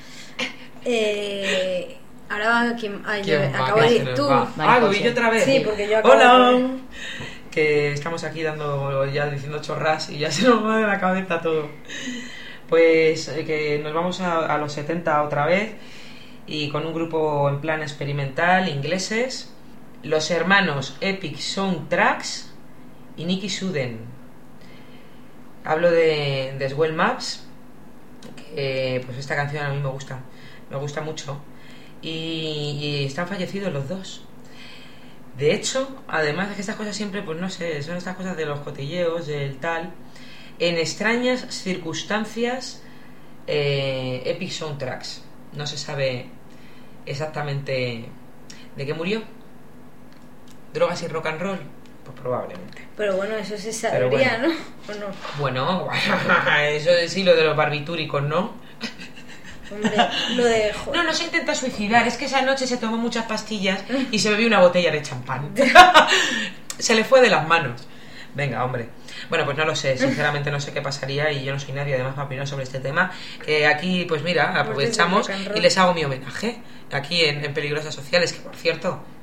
Eh, ahora va quien. Ay, yo ¿Quién va? acabo de ¿Quién ir. se nos Tú. va? Ah, voy yo otra vez. Sí, porque yo acabo Hola. de- Que estamos aquí dando, ya diciendo chorras y ya se nos va de la cabeza todo. Pues eh, que nos vamos a, a los setenta otra vez y con un grupo en plan experimental, ingleses, los hermanos Epic Soundtracks y Nicky Suden. Hablo de, de Swell Maps, que pues esta canción a mí me gusta, me gusta mucho y, y están fallecidos los dos. De hecho, además de que estas cosas siempre, pues no sé, son estas cosas de los cotilleos, del tal, en extrañas circunstancias, eh, Epic Soundtracks, no se sabe exactamente de qué murió. ¿Drogas y rock and roll? Pues probablemente. Pero bueno, eso se Pero sabría, bueno. ¿no? ¿O no? Bueno, eso es sí lo de los barbitúricos, ¿no? Hombre, lo dejo. No, no se intenta suicidar, es que esa noche se tomó muchas pastillas y se bebió una botella de champán. Se le fue de las manos. Venga, hombre. Bueno, pues no lo sé, sinceramente no sé qué pasaría y yo no soy nadie además para opinar sobre este tema. Que aquí, pues mira, aprovechamos y les hago mi homenaje aquí en, en Peligrosas Sociales, que por cierto,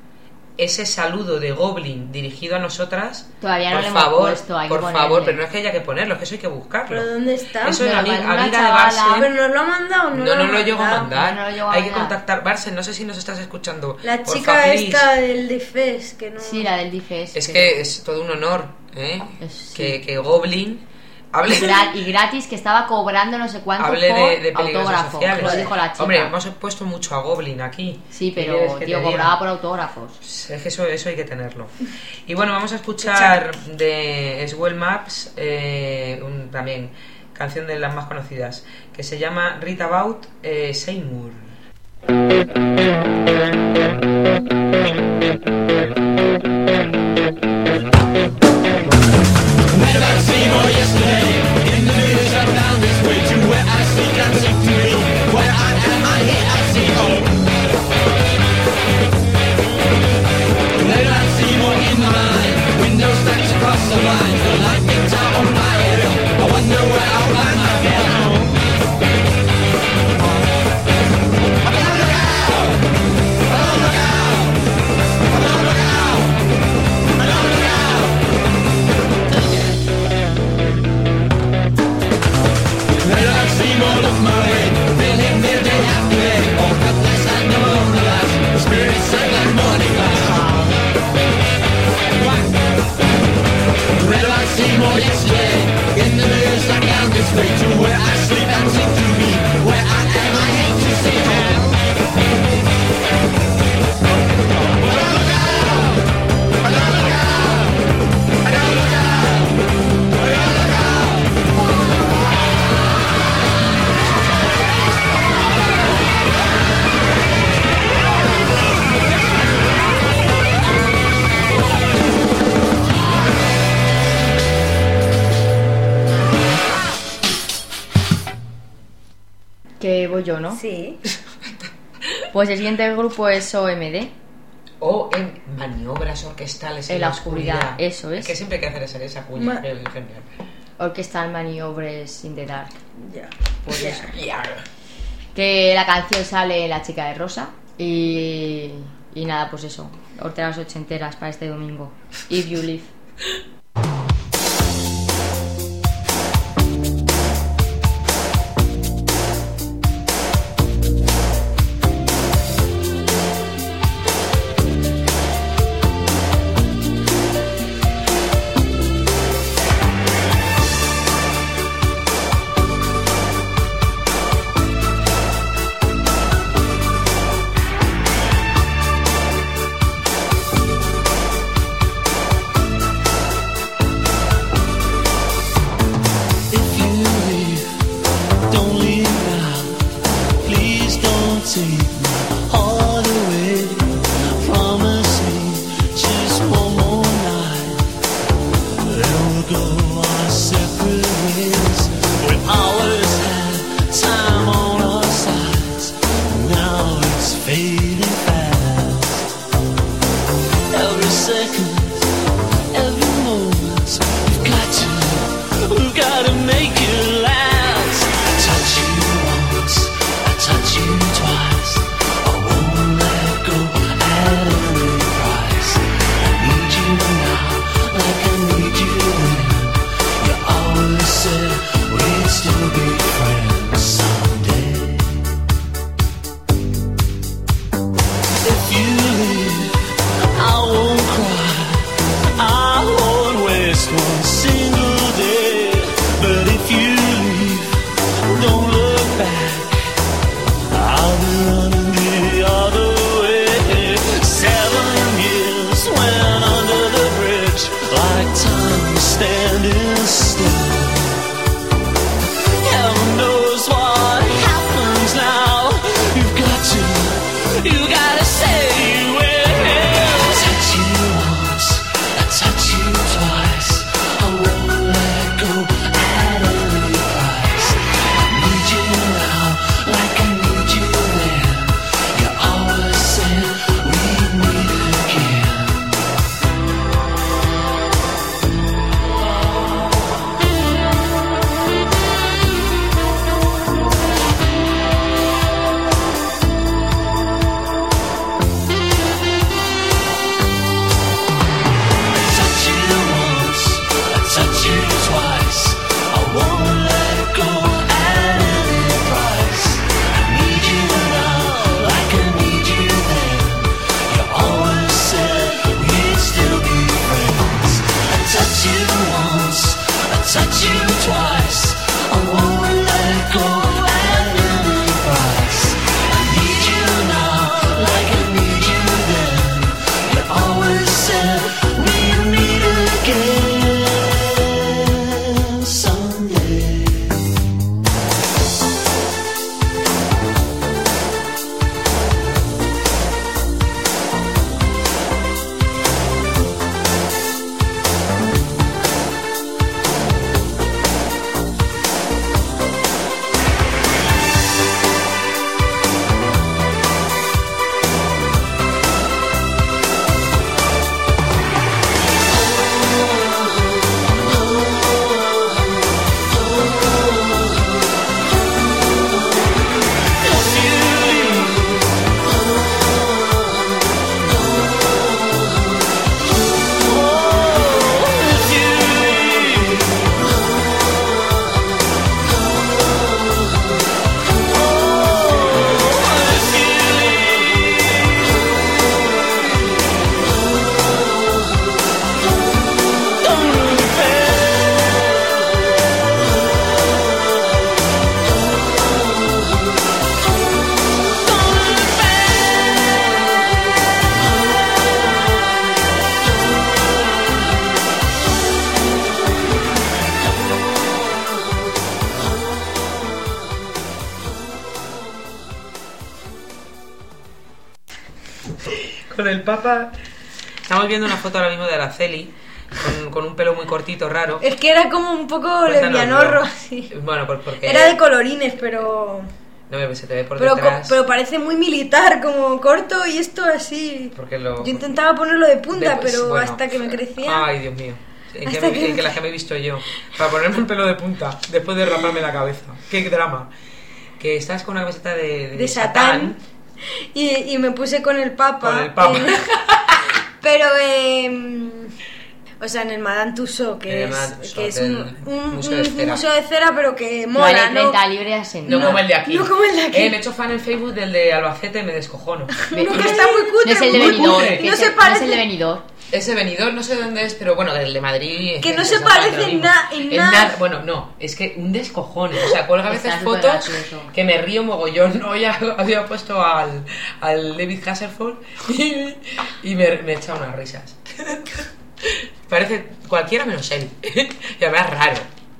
ese saludo de Goblin dirigido a nosotras, Todavía no por le hemos favor, puesto, hay que por ponerle. favor, pero no es que haya que ponerlo, es que eso hay que buscarlo. ¿Pero dónde está? Eso Me en lo Amiga, mandó una Amiga de chavala. Barsen. ¿Pero nos lo ha mandado o no? No, no lo llego a mandado? mandar. No lo llego a Hay que mandar. contactar. Barsen, no sé si nos estás escuchando. La Porfa, chica please. esta del Difes, que no... Sí, la del Difes. Es pero- que es todo un honor, ¿eh? Es- sí. que, que Goblin hable, Y, gra- y gratis, que estaba cobrando no sé cuánto hable por de, de peligrosos autógrafo. sociales. Lo dijo la chica. Hombre, hemos puesto mucho a Goblin aquí. Sí, ¿Qué quieres pero que tío, te diga? cobraba por autógrafos. Es que eso, eso hay que tenerlo. Y bueno, vamos a escuchar de Swell Maps eh, un, también canción de las más conocidas que se llama Read About eh, Seymour. Que voy yo, ¿no? Sí. Pues el siguiente grupo es O M D. O en maniobras orquestales en, En la oscuridad, eso es. Que siempre hay que hacer esa, esa cuña. Ma- que es genial. Orquestal Maniobres in the Dark. Ya. Pues eso. Ya. Que la canción sale La chica de rosa. Y, y nada, pues eso. Horteras ochenteras para este domingo. If You Live. If you leave, don't leave now. Please don't take my heart away. Promise me just one more night. Then we'll go our separate ways. We always had time on our sides. Now it's fading fast. Every second, every moment, you've got to. We've got to make it last. I touch you once, I touch you twice. I won't let go at any price. I need you now, like I need you then. You always said we'd still be friends someday. If you leave, I won't cry. I won't waste one single day. But if you leave, don't look back. I'll be running the other way. Seven years went under the bridge, like time was standing still. Heaven knows what happens now. You've got to, you gotta say you will. Con el Papa. Estamos viendo una foto ahora mismo de Araceli. Con, con un pelo muy cortito, raro. Es que era como un poco Cuéntanoslo. lesbianorro, así. Bueno, pues porque... Era de colorines, pero... No, me se te ve por Pero, detrás. co- pero parece muy militar, como corto y esto así. Porque lo... Yo intentaba ponerlo de punta, Después, pero bueno. hasta que me crecía... Ay, Dios mío. ¿En qué, Hasta me- que- en qué las que me he visto yo? Para ponerme el pelo de punta, después de raparme la cabeza. ¡Qué drama! Que estás con una camiseta de, de, de Satán. Y, y me puse con el Papa. Con el Papa. en- pero, eh, o sea, en el Madame Tussauds, que, En el es, Madame Tussauds, que es un, del un- Museo de un Cera. museo de cera, pero que mola, Vale, ¿no? treinta libras en... No, como el de aquí. No como el de aquí. Eh, me he hecho fan en Facebook del de Albacete, me descojono. Ve- No, que está muy cutre. No es el de muy Benidorm, cutre. que No es se el- parece. no es el de Benidorm. Ese venidor, no sé dónde es, pero bueno, el de Madrid. Que es- no es se exactamente parece lo mismo. na- en nada. Bueno, no, es que un descojone. O sea, cuelga a veces Está súper fotos gracioso. que me río mogollón. Hoy ha- había puesto al, al David Hasselhoff y, y me, me echa unas risas. Parece cualquiera menos él. Y además raro.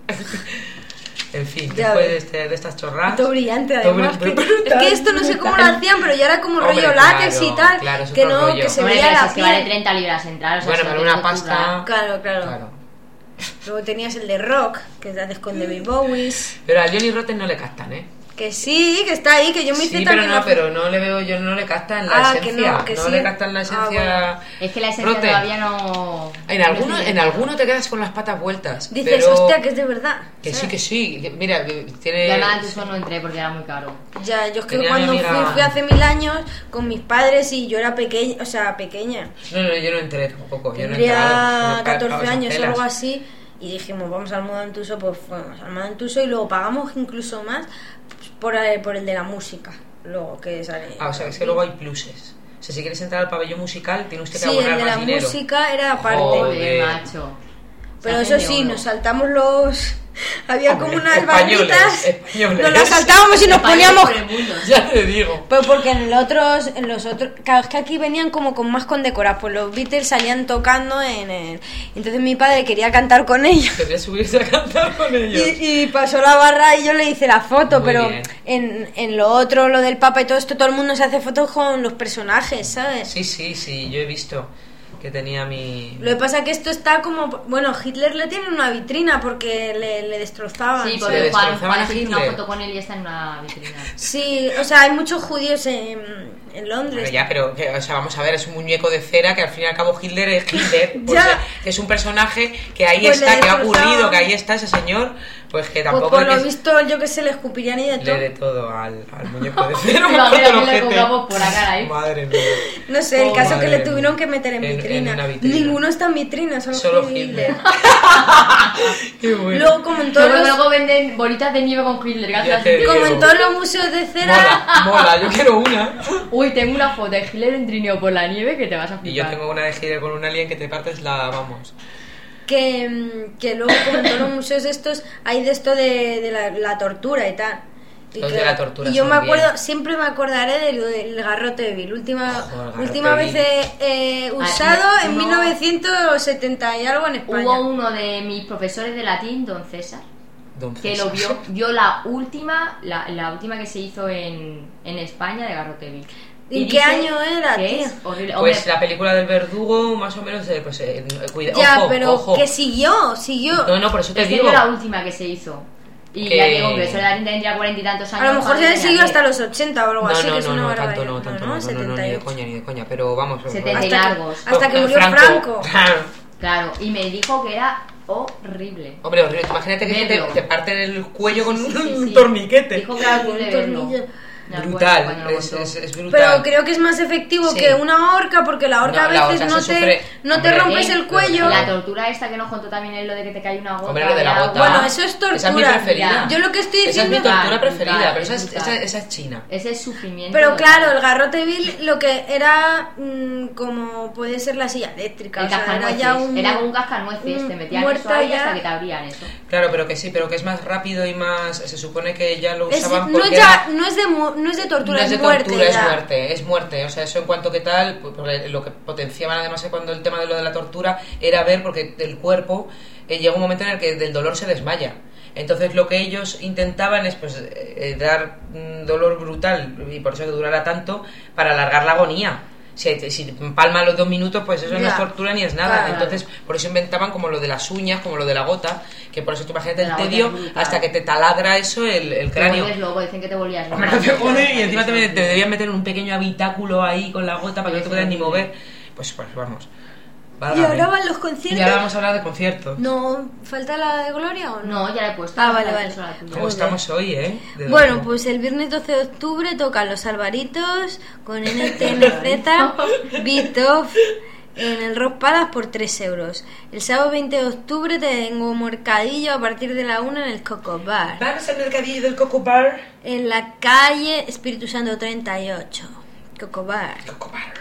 En fin, Ya después ves. de, este, de estas chorradas. Todo brillante, todo además. br- que- brutal, es que esto no sé cómo lo brutal. hacían, pero ya era como Hombre, rollo látex claro, y tal. claro, es que otro no, rollo. que se Hombre, veía pero la es que vale piel. treinta libras entrar, o sea, Bueno, se pero lo una tienes que currar. pasta. Claro, claro, Claro. Luego tenías el de rock, que te haces con David Bowie. Pero a Johnny Rotten no le captan, ¿eh? Que sí, que está ahí, que yo me hice Sí, pero también no, la- pero no le veo, yo no le captan la Ah, que esencia. no, que sí. le captan la Ah, esencia. bueno. Es que la esencia Rotten. todavía no... En no alguno, se en entiende. alguno te quedas con las patas vueltas. Dices, pero hostia, que es de verdad. que sí, ¿sabes? que sí. que- Mira, que tiene. Yo nada, tú no entré porque era muy caro. Ya, yo es que Tenía mi cuando amiga- fui, fui hace mil años con mis padres y yo era pequeña, o sea, pequeña. No, no, yo no entré tampoco. Yo no he Tendría entrado, no pa- catorce pago esas años o pelas. algo así. Y dijimos, vamos al Madame Tussauds, pues fuimos al Madame Tussauds y luego pagamos incluso más pues, por, el, por el de la música. Luego que sale. Ah, o sea, es que luego hay pluses. O sea, si quieres entrar al pabellón musical, tiene usted que Sí, abonar el de más la dinero. música era aparte. Joder. Joder, macho. Pero Se eso hacen de sí, oro. nos saltamos los... Había Hombre, como unas españoles, banditas. españoles. Nos las saltábamos y nos España poníamos... por el mundo. Ya te digo. Pues porque en los otros, en los otros, claro, es que aquí venían como con más condecorados, pues los Beatles salían tocando en el, entonces mi padre quería cantar con ellos Quería subirse a cantar con ellos. y, y pasó la barra y yo le hice la foto, Muy pero bien. en, en lo otro, lo del Papa y todo esto, todo el mundo se hace fotos con los personajes, ¿sabes? Sí, sí, sí, yo he visto que tenía mi... Lo que pasa es que esto está como, bueno, Hitler le tiene una vitrina porque le, le destrozaban. Sí, Se porque le Juan, destrozaban Juan a se hizo una Hitler. foto con él y está en una vitrina. Sí, o sea, hay muchos judíos en, en Londres. Bueno, ya, pero, que, o sea, vamos a ver, es un muñeco de cera que al fin y al cabo Hitler es Hitler. Pues, Ya. eh, que es un personaje que ahí Pues le está, que ha destrozaban. ocurrido, que ahí está ese señor, pues que Pues tampoco por es lo que visto, yo que sé, le escupirían y de le todo. dé todo al, al muñeco de cera. Pero a ver, con a el mí le ojete. compramos por la cara, ¿eh? Madre mía. No sé, el Oh, caso que madre le mía. tuvieron que meter en, En- en vitrina. una vitrina. Ninguno está en vitrina, solo, Solo Hitler. Hitler. Qué bueno. Luego, como en, todos Luego, los, luego venden bolitas de nieve con Hitler, Ya gracias. te digo. como en todos los museos de cera, Mola, mola, yo quiero una. Uy, tengo una foto de Hitler en trineo por la nieve que te vas a Y yo flipar. tengo una de Hitler con un alien que te partes la... vamos. que, mm, que luego, como en todos los museos estos, hay de esto de, de la, la tortura y tal. Y, Los que- de la tortura y yo son me acuerdo, bien. siempre me acordaré del, del garrote de Bill. Última, Ojo, el garrote última de vez Bill. eh, eh, usado Ah, en no. mil novecientos setenta y algo en España. Hubo uno de mis profesores de latín, don César, Don que César. lo vio, vio la última, la, la última que se hizo en, en España de Garroteville. ¿En qué año era, que tío? es horrible. Hombre, Pues la película del verdugo, más o menos, eh, pues, eh, cuida, Ya, ojo, pero ojo. que siguió, siguió. No, no, por eso te es que digo. vio la última que se hizo. Y Que- ya digo, que profesor de latín tendría cuarenta y tantos años. A lo mejor Juan se tenía siguió diez. hasta los ochenta o algo No, así, que no, es no, una no, barbaridad. tanto no, tanto no, no, no, no, setenta ni y de ocho. coña, ni de coña, pero vamos. setenta y Hasta que- largos. hasta que Eh, murió Franco. Claro, y me dijo que era horrible. Hombre, horrible, imagínate que te, Verlo. te parten el cuello con Sí, un, sí, sí, un sí. torniquete. Dijo que era horrible Un verlo. tornillo. Me acuerdo Brutal, cuando lo es, contó. es, es brutal. Pero creo que es más efectivo Sí. que una horca, porque la horca No, a la veces horca no se te, sufre. no te Hombre, rompes Eh, el cuello. Y la tortura esta que nos contó también es lo de que te cae una gota. Hombre, lo de la agua. gota. Bueno, eso es tortura. Esa es mi preferida. Yo lo que estoy Esa es diciendo... mi tortura Brutal, preferida, brutal, pero esa es, brutal. esa, esa es china. Ese es sufrimiento. Pero total. claro, el garrote Bill lo que era mm, como puede ser la silla eléctrica. El o sea, era cascanueces. ya un... Era como un cascanueces. un Te metían muerta eso ahí ya. hasta que te abrían eso. Claro, pero que sí, pero que es más rápido y más... Se supone que ya lo Es- usaban no, porque... es ya, era- no, es de, mu- no es de tortura, no es de es muerte. tortura, es ya. muerte, es muerte. O sea, eso en cuanto que tal, pues, porque lo que potenciaban además cuando el tema de lo de la tortura era ver, porque el cuerpo eh, llega un momento en el que del dolor se desmaya. Entonces lo que ellos intentaban es pues eh, dar un dolor brutal, y por eso que durara tanto, para alargar la agonía. Si, si palma los dos minutos, pues eso Ya. no es tortura ni es nada. Claro. Entonces, por eso inventaban como lo de las uñas, como lo de la gota, que por eso tú imagínate el La gota tedio es brutal. hasta que te taladra eso el, el Te cráneo. vuelves loco, dicen que te volvías loco. Hombre, no te jode, y encima te, te deberían meter en un pequeño habitáculo ahí con la gota para que no te puedas ni mover. Pues, pues vamos. Y Válgame. ahora van los Y conciertos. ahora vamos a hablar de conciertos. ¿No falta la de Gloria o no? No, ya la he puesto. Ah, vale, La he vale. puesto la tuya. ¿Cómo estamos hoy, eh? De Bueno, loco. pues el viernes doce de octubre tocan Los Alvaritos con N T N Z, Beat Off en el Rock Palace por tres euros. El sábado veinte de octubre tengo mercadillo a partir de la una en el Coco Bar. Vamos al mercadillo del Coco Bar. En la calle Espíritu Santo treinta y ocho. Coco Bar. Coco Bar.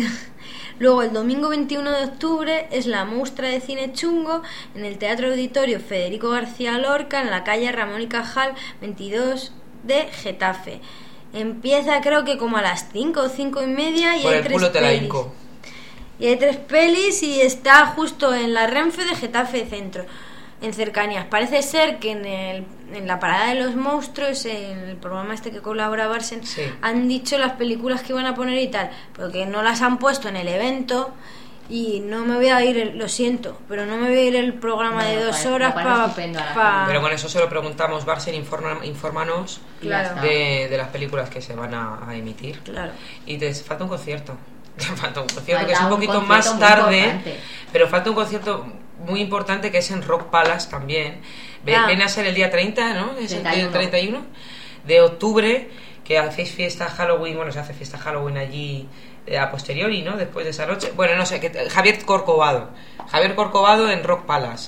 Luego el domingo veintiuno de octubre es la muestra de cine chungo en el Teatro Auditorio Federico García Lorca en la calle Ramón y Cajal veintidós de Getafe. Empieza creo que como a las cinco o cinco y media y Por hay el tres culo te la pelis. hinco. Y hay tres pelis y está justo en la Renfe de Getafe Centro, en cercanías. Parece ser que en, el, en la parada de los monstruos, en el programa este que colabora Barsen, Sí. han dicho las películas que van a poner y tal, porque no las han puesto en el evento y no me voy a ir, lo siento, pero no me voy a ir el programa No, de me dos parece- horas me parece para... estupendo a la Pero con eso se lo preguntamos, Barsen, informa, infórmanos Y ya Claro. está. de, de las películas que se van a, a emitir. Claro. Y te falta un concierto. Te falta un concierto Falta que es un un poquito concierto más muy tarde, importante. pero falta un concierto muy importante que es en Rock Palace también. Ve- Ah. Viene a ser el día treinta, ¿no? Es el treinta y día uno. treinta y uno de octubre, que hacéis fiesta Halloween, bueno, se hace fiesta Halloween allí eh, a posteriori, ¿no? Después de esa noche. Bueno, no sé, que, Javier Corcovado. Javier Corcovado en Rock Palace.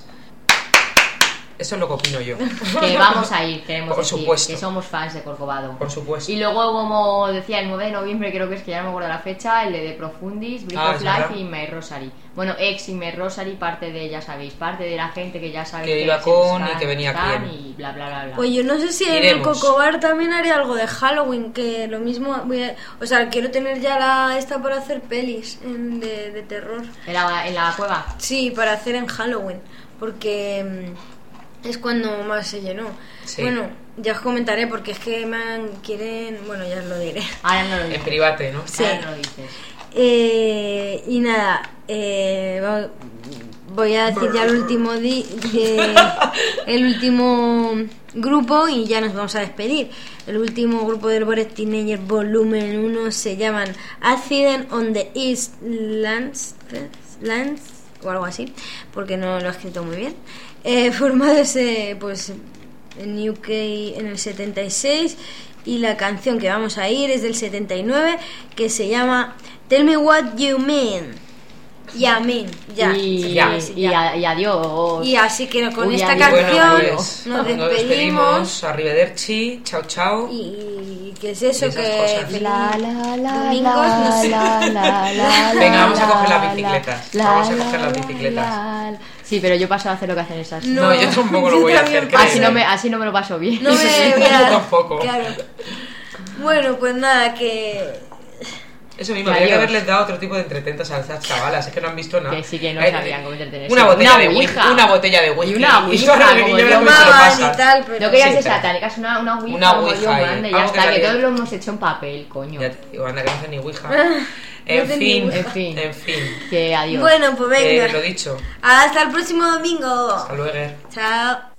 Eso es lo que opino yo. Que vamos a ir, queremos Por decir, supuesto. que somos fans de Corcovado. Por supuesto. Y luego, como decía, el nueve de noviembre, creo que es que ya no me acuerdo la fecha, el de The Profundis, Breath Ah, of es Life verdad. y My Rosary. Bueno, ex y My Rosary, parte de, ya sabéis, parte de la gente que ya sabe Que iba con y que venía están quién. y bla, bla, bla, bla. Pues yo no sé si en el Iremos. Cocobar también haría algo de Halloween, que lo mismo voy a- o sea, quiero tener ya la esta para hacer pelis en- de, de terror. En la, en la cueva. Sí, para hacer en Halloween, porque mm, es cuando más se llenó. Sí. Bueno, ya os comentaré porque es que me han- quieren, bueno, ya os lo diré. Ahora no lo En dices. private, ¿no? Sí. Ahora no lo dices. Eh, y nada, eh, va- voy a decir ya el último di- de- el último grupo y ya nos vamos a despedir. El último grupo del Bored Teenager volumen uno se llaman Accident on the East Lands, Lands o algo así, porque no lo he escrito muy bien. Eh, formados eh, pues en U K en el setenta y seis y la canción que vamos a ir es del setenta y nueve, que se llama Tell Me What You Mean. Ya, mean, ya. Y, Ya, y, ya. a- y adiós. Y así que con Uy, esta adiós. canción Bueno, pues nos nos despedimos. despedimos. Arrivederci, chao, chao. Y que es eso, Y esas que cosas. feliz La, la, la, domingos, la, no sé. la, la, la, Venga, vamos a la, coger las la, bicicletas. la, Vamos a la, coger las la, bicicletas. la, la. Sí, pero yo paso a hacer lo que hacen esas. No, yo tampoco lo yo voy a también hacer, paso. Así no, me, así no me lo paso bien. No me voy a... Yo tampoco. Claro. Bueno, pues nada, que... Eso mismo, Que habría que adiós. haberles dado otro tipo de entretentas a esas chavalas, es que no han visto nada. Que sí que no Eh, sabían cómo entretenerse. Una botella Una de whisky, ouija. una botella de whisky. Y una ouija, ahora el como niño yo no se lo Llamaban pasa. y tal, pero... No querías Sí, ser pero- satánicas, una, una ouija Una como ouija yo ahí. manda y Algo ya que está, que saliera. todos lo hemos hecho en papel, coño. Ya te digo, anda que no hace ni ouija. Ah, En no hace ni fin, ouija. En fin, en fin. que adiós. Bueno, pues venga. Eh, lo dicho. Hasta el próximo domingo. Hasta luego. Chao.